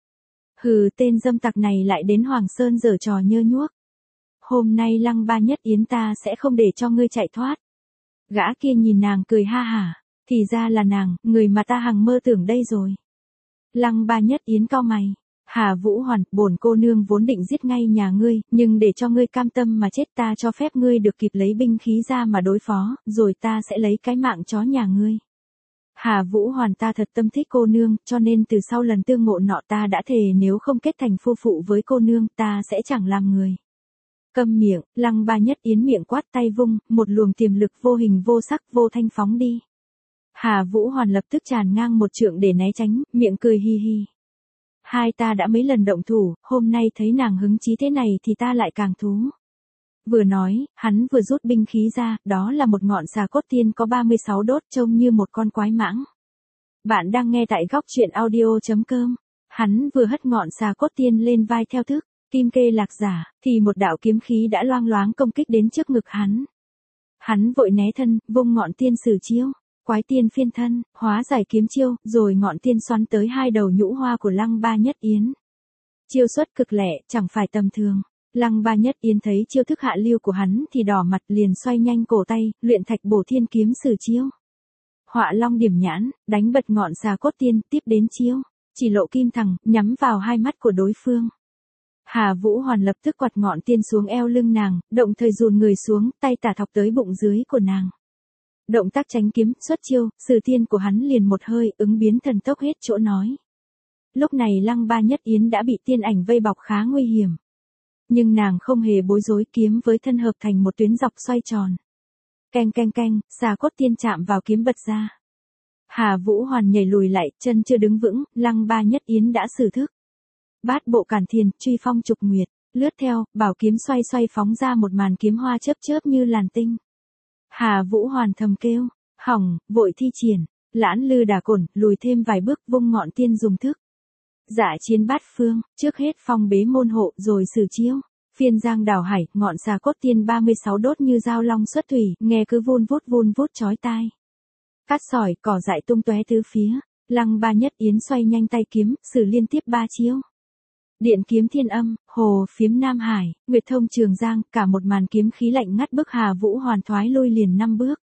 Hừ, tên dâm tặc này lại đến Hoàng Sơn giở trò nhơ nhuốc. Hôm nay Lăng Ba Nhất Yến ta sẽ không để cho ngươi chạy thoát. Gã kia nhìn nàng cười ha hả, thì ra là nàng, người mà ta hằng mơ tưởng đây rồi. Lăng Ba Nhất Yến cau mày. Hà Vũ Hoàn, bổn cô nương vốn định giết ngay nhà ngươi, nhưng để cho ngươi cam tâm mà chết ta cho phép ngươi được kịp lấy binh khí ra mà đối phó, rồi ta sẽ lấy cái mạng chó nhà ngươi. Hà Vũ Hoàn, ta thật tâm thích cô nương, cho nên từ sau lần tương ngộ nọ ta đã thề nếu không kết thành phu phụ với cô nương, ta sẽ chẳng làm người. Câm miệng, Lăng Ba Nhất Yến miệng quát tay vung, một luồng tiềm lực vô hình vô sắc vô thanh phóng đi. Hà Vũ Hoàn lập tức tràn ngang một trượng để né tránh, miệng cười hi hi. Hai ta đã mấy lần động thủ, hôm nay thấy nàng hứng chí thế này thì ta lại càng thú. Vừa nói, hắn vừa rút binh khí ra, đó là một ngọn xà cốt tiên có ba mươi sáu đốt trông như một con quái mãng. Bạn đang nghe tại góc truyện audio chấm com. Hắn vừa hất ngọn xà cốt tiên lên vai theo thức, kim kê lạc giả, thì một đạo kiếm khí đã loang loáng công kích đến trước ngực hắn. Hắn vội né thân, vung ngọn tiên sử chiêu. Quái tiên phiên thân, hóa giải kiếm chiêu, rồi ngọn tiên xoắn tới hai đầu nhũ hoa của Lăng Ba Nhất Yến. Chiêu xuất cực lẹ, chẳng phải tầm thường. Lăng Ba Nhất Yến thấy chiêu thức hạ lưu của hắn thì đỏ mặt, liền xoay nhanh cổ tay, luyện thạch bổ thiên kiếm sử chiêu. Họa long điểm nhãn, đánh bật ngọn xà cốt tiên, tiếp đến chiêu. Chỉ lộ kim thẳng, nhắm vào hai mắt của đối phương. Hà Vũ Hoàn lập tức quạt ngọn tiên xuống eo lưng nàng, động thời dùn người xuống, tay tả thọc tới bụng dưới của nàng. Động tác tránh kiếm, xuất chiêu, sử tiên của hắn liền một hơi, ứng biến thần tốc hết chỗ nói. Lúc này Lăng Ba Nhất Yến đã bị tiên ảnh vây bọc khá nguy hiểm. Nhưng nàng không hề bối rối, kiếm với thân hợp thành một tuyến dọc xoay tròn. Keng keng keng, xà cốt tiên chạm vào kiếm bật ra. Hà Vũ Hoàn nhảy lùi lại, chân chưa đứng vững, Lăng Ba Nhất Yến đã sử thức. Bát bộ cản thiền, truy phong trục nguyệt, lướt theo, bảo kiếm xoay xoay phóng ra một màn kiếm hoa chớp chớp như làn tinh. Hà Vũ Hoàn thầm kêu, hỏng, vội thi triển, lãn lư đà cổn, lùi thêm vài bước, vung ngọn tiên dùng thức. Dạ chiến bát phương, trước hết phong bế môn hộ rồi xử chiếu. Phiên giang đảo hải, ngọn xà cốt tiên ba mươi sáu đốt như dao long xuất thủy, nghe cứ vun vút vun vút chói tai. Cát sỏi, cỏ dại tung tóe tứ phía, Lăng Ba Nhất Yến xoay nhanh tay kiếm, xử liên tiếp ba chiếu. Điện kiếm thiên âm, hồ phiếm Nam Hải, nguyệt thông Trường Giang, cả một màn kiếm khí lạnh ngắt bức Hà Vũ Hoàn thoái lui liền năm bước.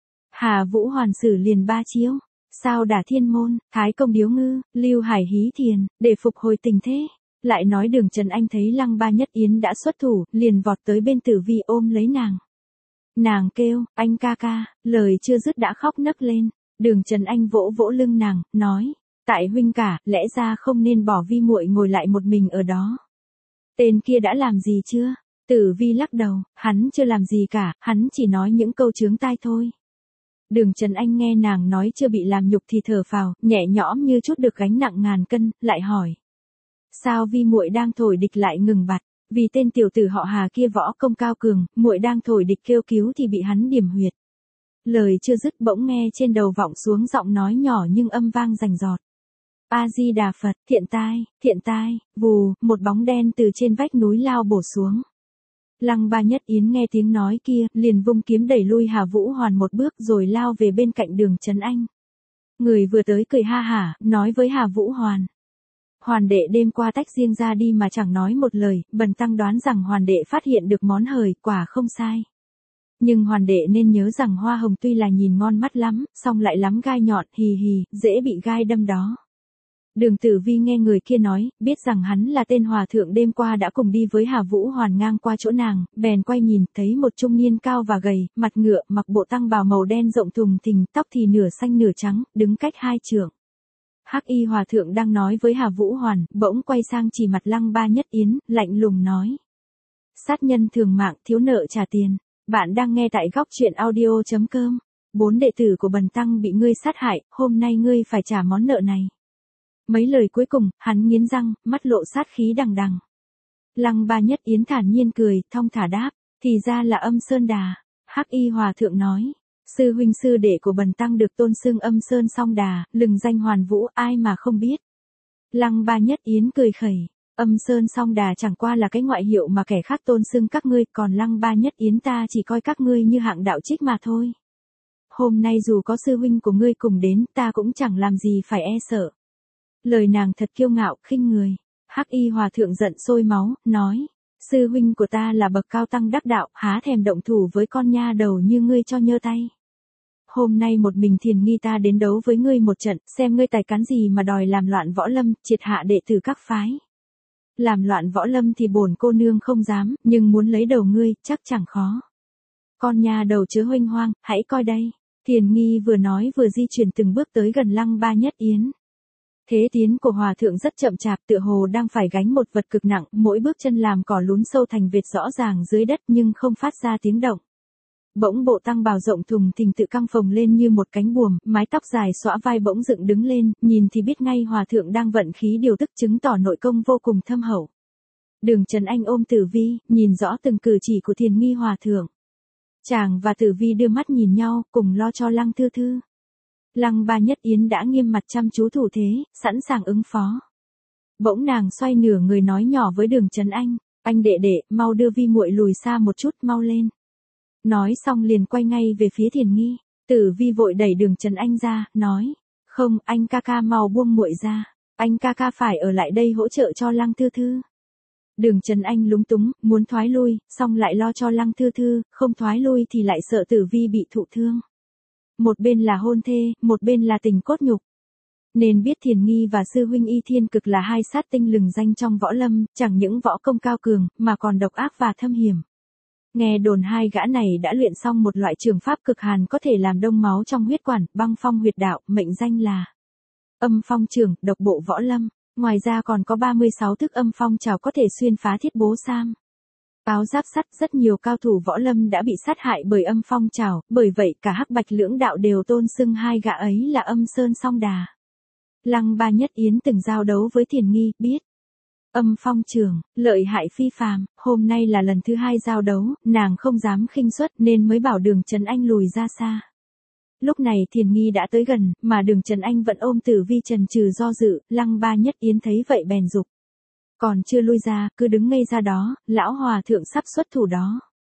Hà Vũ Hoàn xử liền ba chiếu. Sao đả thiên môn, thái công điếu ngư, lưu hải hí thiền, để phục hồi tình thế. Lại nói Đường Trần Anh thấy Lăng Ba Nhất Yến đã xuất thủ, liền vọt tới bên Tử Vi ôm lấy nàng. Nàng kêu, anh ca ca, lời chưa dứt đã khóc nấc lên. Đường Trần Anh vỗ vỗ lưng nàng, nói, tại huynh cả, lẽ ra không nên bỏ Vi muội ngồi lại một mình ở đó. Tên kia đã làm gì chưa? Tử Vi lắc đầu, hắn chưa làm gì cả, hắn chỉ nói những câu chướng tai thôi. Đường Trần Anh nghe nàng nói chưa bị làm nhục thì thở phào, nhẹ nhõm như chút được gánh nặng ngàn cân, lại hỏi. Sao Vi muội đang thổi địch lại ngừng bặt, vì tên tiểu tử họ Hà kia võ công cao cường, muội đang thổi địch kêu cứu thì bị hắn điểm huyệt. Lời chưa dứt bỗng nghe trên đầu vọng xuống giọng nói nhỏ nhưng âm vang rành rọt. A Di Đà Phật, thiện tai, thiện tai, vù, một bóng đen từ trên vách núi lao bổ xuống. Lăng Ba Nhất Yến nghe tiếng nói kia, liền vung kiếm đẩy lui Hà Vũ Hoàn một bước rồi lao về bên cạnh Đường Trần Anh. Người vừa tới cười ha hả, nói với Hà Vũ Hoàn. Hoàn đệ đêm qua tách riêng ra đi mà chẳng nói một lời, bần tăng đoán rằng Hoàn đệ phát hiện được món hời, quả không sai. Nhưng Hoàn đệ nên nhớ rằng hoa hồng tuy là nhìn ngon mắt lắm, song lại lắm gai nhọn, hì hì, dễ bị gai đâm đó. Đường Tử Vi nghe người kia nói, biết rằng hắn là tên hòa thượng đêm qua đã cùng đi với Hà Vũ Hoàn ngang qua chỗ nàng, bèn quay nhìn, thấy một trung niên cao và gầy, mặt ngựa, mặc bộ tăng bào màu đen rộng thùng thình, tóc thì nửa xanh nửa trắng, đứng cách hai trượng. Hắc Y hòa thượng đang nói với Hà Vũ Hoàn, bỗng quay sang chỉ mặt Lăng Ba Nhất Yến, lạnh lùng nói. Sát nhân thường mạng, thiếu nợ trả tiền. Bạn đang nghe tại góc truyện audio chấm com. Bốn đệ tử của bần tăng bị ngươi sát hại, hôm nay ngươi phải trả món nợ này. Mấy lời cuối cùng, hắn nghiến răng, mắt lộ sát khí đằng đằng. Lăng Ba Nhất Yến thản nhiên cười, thong thả đáp, thì ra là Âm Sơn Đà. Hắc Y hòa thượng nói, sư huynh sư đệ của bần tăng được tôn xưng Âm Sơn Song Đà, lừng danh Hoàn Vũ, ai mà không biết. Lăng Ba Nhất Yến cười khẩy, Âm Sơn Song Đà chẳng qua là cái ngoại hiệu mà kẻ khác tôn xưng các ngươi, còn Lăng Ba Nhất Yến ta chỉ coi các ngươi như hạng đạo trích mà thôi. Hôm nay dù có sư huynh của ngươi cùng đến, ta cũng chẳng làm gì phải e sợ. Lời nàng thật kiêu ngạo, khinh người. Hắc Y hòa thượng giận sôi máu, nói, sư huynh của ta là bậc cao tăng đắc đạo, há thèm động thủ với con nha đầu như ngươi cho nhơ tay. Hôm nay một mình Thiền Nghi ta đến đấu với ngươi một trận, xem ngươi tài cán gì mà đòi làm loạn võ lâm, triệt hạ đệ tử các phái. Làm loạn võ lâm thì bổn cô nương không dám, nhưng muốn lấy đầu ngươi, chắc chẳng khó. Con nha đầu chớ huênh hoang, hãy coi đây. Thiền Nghi vừa nói vừa di chuyển từng bước tới gần Lăng Ba Nhất Yến. Thế tiến của hòa thượng rất chậm chạp, tựa hồ đang phải gánh một vật cực nặng, mỗi bước chân làm cỏ lún sâu thành vệt rõ ràng dưới đất nhưng không phát ra tiếng động. Bỗng bộ tăng bào rộng thùng thình tự căng phồng lên như một cánh buồm, mái tóc dài xõa vai bỗng dựng đứng lên, nhìn thì biết ngay hòa thượng đang vận khí điều tức, chứng tỏ nội công vô cùng thâm hậu. Đường Trần Anh ôm Tử Vi, nhìn rõ từng cử chỉ của Thiền Nghi hòa thượng. Chàng và Tử Vi đưa mắt nhìn nhau, cùng lo cho Lăng Thư Thư. Lăng Ba Nhất Yến đã nghiêm mặt chăm chú thủ thế, sẵn sàng ứng phó. Bỗng nàng xoay nửa người nói nhỏ với Đường Trần Anh, anh đệ đệ, mau đưa Vi muội lùi xa một chút, mau lên. Nói xong liền quay ngay về phía Thiền Nghi. Tử Vi vội đẩy Đường Trần Anh ra, nói, không, anh ca ca mau buông muội ra, anh ca ca phải ở lại đây hỗ trợ cho Lăng Thư Thư. Đường Trần Anh lúng túng, muốn thoái lui, xong lại lo cho Lăng Thư Thư, không thoái lui thì lại sợ Tử Vi bị thụ thương. Một bên là hôn thê, một bên là tình cốt nhục. Nên biết Thiền Nghi và sư huynh Y Thiên Cực là hai sát tinh lừng danh trong võ lâm, chẳng những võ công cao cường, mà còn độc ác và thâm hiểm. Nghe đồn hai gã này đã luyện xong một loại trường pháp cực hàn có thể làm đông máu trong huyết quản, băng phong huyệt đạo, mệnh danh là Âm Phong Trưởng, độc bộ võ lâm. Ngoài ra còn có ba mươi sáu thức âm phong trảo có thể xuyên phá thiết bố sam. Áo giáp sắt, rất nhiều cao thủ võ lâm đã bị sát hại bởi âm phong trảo, bởi vậy cả Hắc Bạch lưỡng đạo đều tôn xưng hai gã ấy là Âm Sơn Song Đà. Lăng Ba Nhất Yến từng giao đấu với Thiền Nghi, biết Âm Phong Trưởng lợi hại phi phàm, hôm nay là lần thứ hai giao đấu, nàng không dám khinh suất nên mới bảo Đường Trần Anh lùi ra xa. Lúc này Thiền Nghi đã tới gần, mà Đường Trần Anh vẫn ôm Tử Vi chần chừ do dự, Lăng Ba Nhất Yến thấy vậy bèn giục. Còn chưa lui ra, cứ đứng ngây ra đó, lão hòa thượng sắp xuất thủ đó.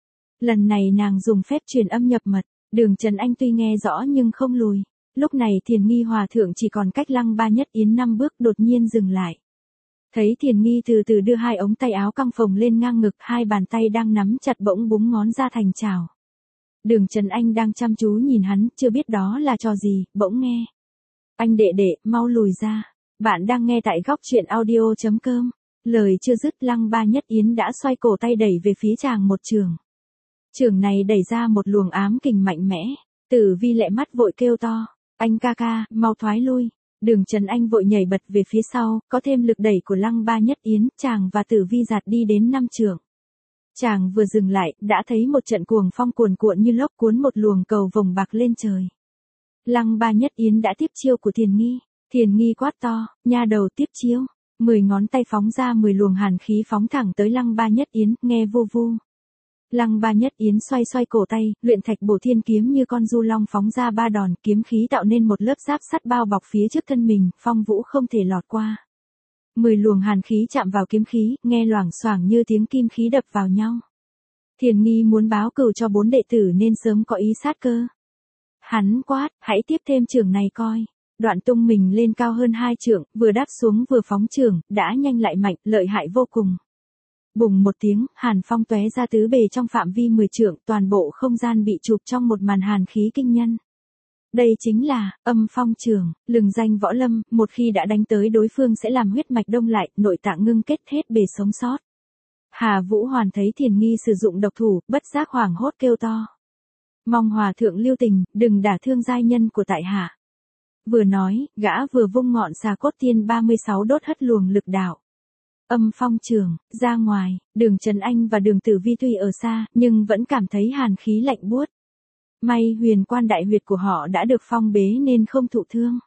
Lần này nàng dùng phép truyền âm nhập mật, Đường Trần Anh tuy nghe rõ nhưng không lùi. Lúc này Thiền Nghi hòa thượng chỉ còn cách Lăng Ba Nhất Yến năm bước đột nhiên dừng lại. Thấy Thiền Nghi từ từ đưa hai ống tay áo căng phồng lên ngang ngực, hai bàn tay đang nắm chặt bỗng búng ngón ra thành chảo. Đường Trần Anh đang chăm chú nhìn hắn, chưa biết đó là trò gì, bỗng nghe. Anh đệ đệ, mau lùi ra. Bạn đang nghe tại góc truyện audio chấm com. Lời chưa dứt, Lăng Ba Nhất Yến đã xoay cổ tay đẩy về phía chàng một trường. Trường này đẩy ra một luồng ám kình mạnh mẽ. Tử Vi lẹ mắt vội kêu to. Anh ca ca, mau thoái lui. Đường Trần Anh vội nhảy bật về phía sau, có thêm lực đẩy của Lăng Ba Nhất Yến, chàng và Tử Vi giạt đi đến năm trường. Chàng vừa dừng lại, đã thấy một trận cuồng phong cuồn cuộn như lốc cuốn một luồng cầu vồng bạc lên trời. Lăng Ba Nhất Yến đã tiếp chiêu của Thiền Nghi. Thiền Nghi quát to, nha đầu tiếp chiêu. Mười ngón tay phóng ra mười luồng hàn khí phóng thẳng tới Lăng Ba Nhất Yến, nghe vu vu. Lăng Ba Nhất Yến xoay xoay cổ tay, luyện thạch bổ thiên kiếm như con du long phóng ra ba đòn, kiếm khí tạo nên một lớp giáp sắt bao bọc phía trước thân mình, phong vũ không thể lọt qua. Mười luồng hàn khí chạm vào kiếm khí, nghe loảng xoảng như tiếng kim khí đập vào nhau. Thiền Nghi muốn báo cừu cho bốn đệ tử nên sớm có ý sát cơ. Hắn quát, hãy tiếp thêm trường này coi. Đoạn tung mình lên cao hơn hai trượng, vừa đáp xuống vừa phóng trường, đã nhanh lại mạnh, lợi hại vô cùng. Bùng một tiếng, hàn phong tóe ra tứ bề trong phạm vi mười trượng, toàn bộ không gian bị chụp trong một màn hàn khí kinh nhân. Đây chính là Âm Phong Trường, lừng danh võ lâm, một khi đã đánh tới đối phương sẽ làm huyết mạch đông lại, nội tạng ngưng kết hết bề sống sót. Hà Vũ Hoàn thấy Thiền Nghi sử dụng độc thủ, bất giác hoảng hốt kêu to. Mong hòa thượng lưu tình, đừng đả thương giai nhân của tại hạ. Vừa nói, gã vừa vung ngọn xà cốt tiên ba mươi sáu đốt hất luồng lực đạo. Âm Phong Trường, ra ngoài, Đường Trần Anh và Đường Tử Vi tuy ở xa, nhưng vẫn cảm thấy hàn khí lạnh buốt. May huyền quan đại huyệt của họ đã được phong bế nên không thụ thương.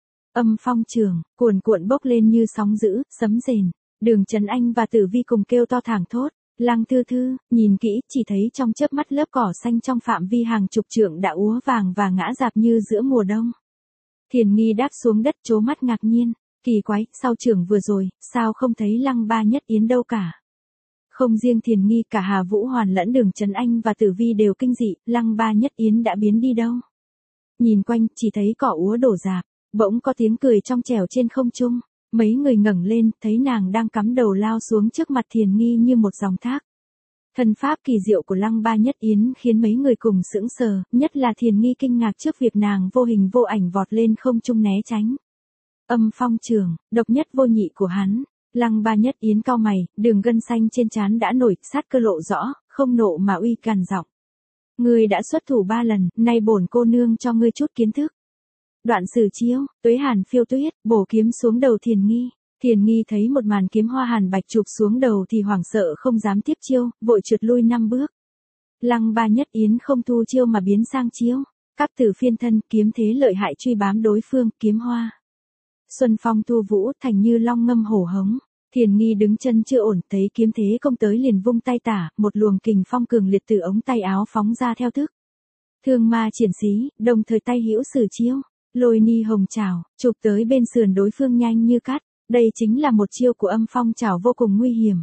Âm Phong Trường, cuồn cuộn bốc lên như sóng dữ, sấm rền. Đường Trần Anh và Tử Vi cùng kêu to thảng thốt. Lăng Thư Thư, nhìn kỹ, chỉ thấy trong chớp mắt lớp cỏ xanh trong phạm vi hàng chục trượng đã úa vàng và ngã rạp như giữa mùa đông. Thiền Nghi đáp xuống đất trố mắt ngạc nhiên. Kỳ quái, sau trường vừa rồi, sao không thấy Lăng Ba Nhất Yến đâu cả? Không riêng Thiền Nghi, cả Hà Vũ Hoàn lẫn Đường Trần Anh và Tử Vi đều kinh dị, Lăng Ba Nhất Yến đã biến đi đâu? Nhìn quanh, chỉ thấy cỏ úa đổ rạp, bỗng có tiếng cười trong trẻo trên không trung, mấy người ngẩng lên, thấy nàng đang cắm đầu lao xuống trước mặt Thiền Nghi như một dòng thác. Thần pháp kỳ diệu của Lăng Ba Nhất Yến khiến mấy người cùng sững sờ, nhất là Thiền Nghi kinh ngạc trước việc nàng vô hình vô ảnh vọt lên không trung né tránh. Âm Phong Trường, độc nhất vô nhị của hắn. Lăng Ba Nhất Yến cau mày, đường gân xanh trên trán đã nổi, sát cơ lộ rõ, không nộ mà uy càn giọng. Ngươi đã xuất thủ ba lần, nay bổn cô nương cho ngươi chút kiến thức. Đoạn sử chiêu, tuế hàn phiêu tuyết, bổ kiếm xuống đầu Thiền Nghi. Thiền Nghi thấy một màn kiếm hoa hàn bạch chụp xuống đầu thì hoảng sợ không dám tiếp chiêu, vội trượt lui năm bước. Lăng Ba Nhất Yến không thu chiêu mà biến sang chiêu. Các tử phiên thân, kiếm thế lợi hại truy bám đối phương, kiếm hoa. Xuân phong thu vũ, thành như long ngâm hổ hống. Thiền Nghi đứng chân chưa ổn, thấy kiếm thế công tới liền vung tay tả, một luồng kình phong cường liệt từ ống tay áo phóng ra theo thức. Thương ma triển xí, đồng thời tay hữu sử chiêu, lôi ni hồng trảo, chụp tới bên sườn đối phương nhanh như cắt. Đây chính là một chiêu của Âm Phong trảo vô cùng nguy hiểm.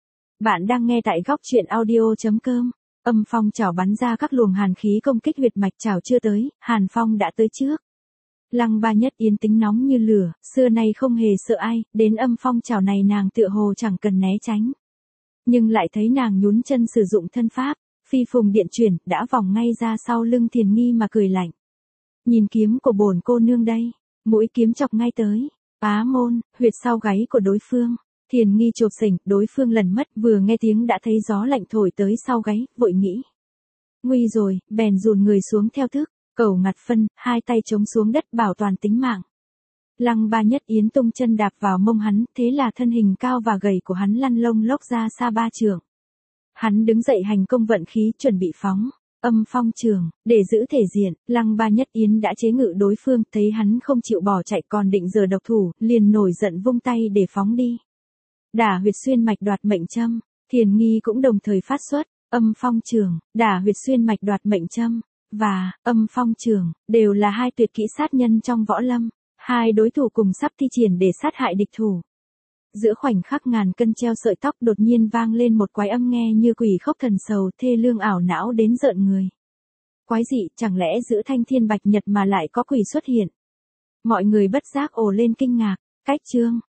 Bạn đang nghe tại góc truyện audio chấm com. Âm Phong trảo bắn ra các luồng hàn khí công kích huyệt mạch, trảo chưa tới, Hàn Phong đã tới trước. Lăng Ba Nhất Yến tính nóng như lửa, xưa nay không hề sợ ai, đến Âm Phong trảo này nàng tựa hồ chẳng cần né tránh. Nhưng lại thấy nàng nhún chân sử dụng thân pháp, phi phùng điện chuyển, đã vòng ngay ra sau lưng Thiền Nghi mà cười lạnh. Nhìn kiếm của bổn cô nương đây, mũi kiếm chọc ngay tới. Á môn, huyệt sau gáy của đối phương. Thiền Nghi chộp sỉnh, đối phương lần mất, vừa nghe tiếng đã thấy gió lạnh thổi tới sau gáy, vội nghĩ. Nguy rồi, bèn dùn người xuống theo thức, cẩu ngặt phân, hai tay chống xuống đất bảo toàn tính mạng. Lăng Ba Nhất Yến tung chân đạp vào mông hắn, thế là thân hình cao và gầy của hắn lăn lông lốc ra xa ba trượng. Hắn đứng dậy hành công vận khí chuẩn bị phóng. Âm Phong Trường, để giữ thể diện, Lăng Ba Nhất Yến đã chế ngự đối phương, thấy hắn không chịu bỏ chạy còn định giở độc thủ, liền nổi giận vung tay để phóng đi. Đả huyệt xuyên mạch đoạt mệnh châm, Thiền Nghi cũng đồng thời phát xuất, Âm Phong Trường, đả huyệt xuyên mạch đoạt mệnh châm. và Âm Phong Trường, đều là hai tuyệt kỹ sát nhân trong võ lâm, hai đối thủ cùng sắp thi triển để sát hại địch thủ. Giữa khoảnh khắc ngàn cân treo sợi tóc đột nhiên vang lên một quái âm nghe như quỷ khóc thần sầu thê lương ảo não đến rợn người. Quái dị, chẳng lẽ giữa thanh thiên bạch nhật mà lại có quỷ xuất hiện? Mọi người bất giác ồ lên kinh ngạc, cách chương.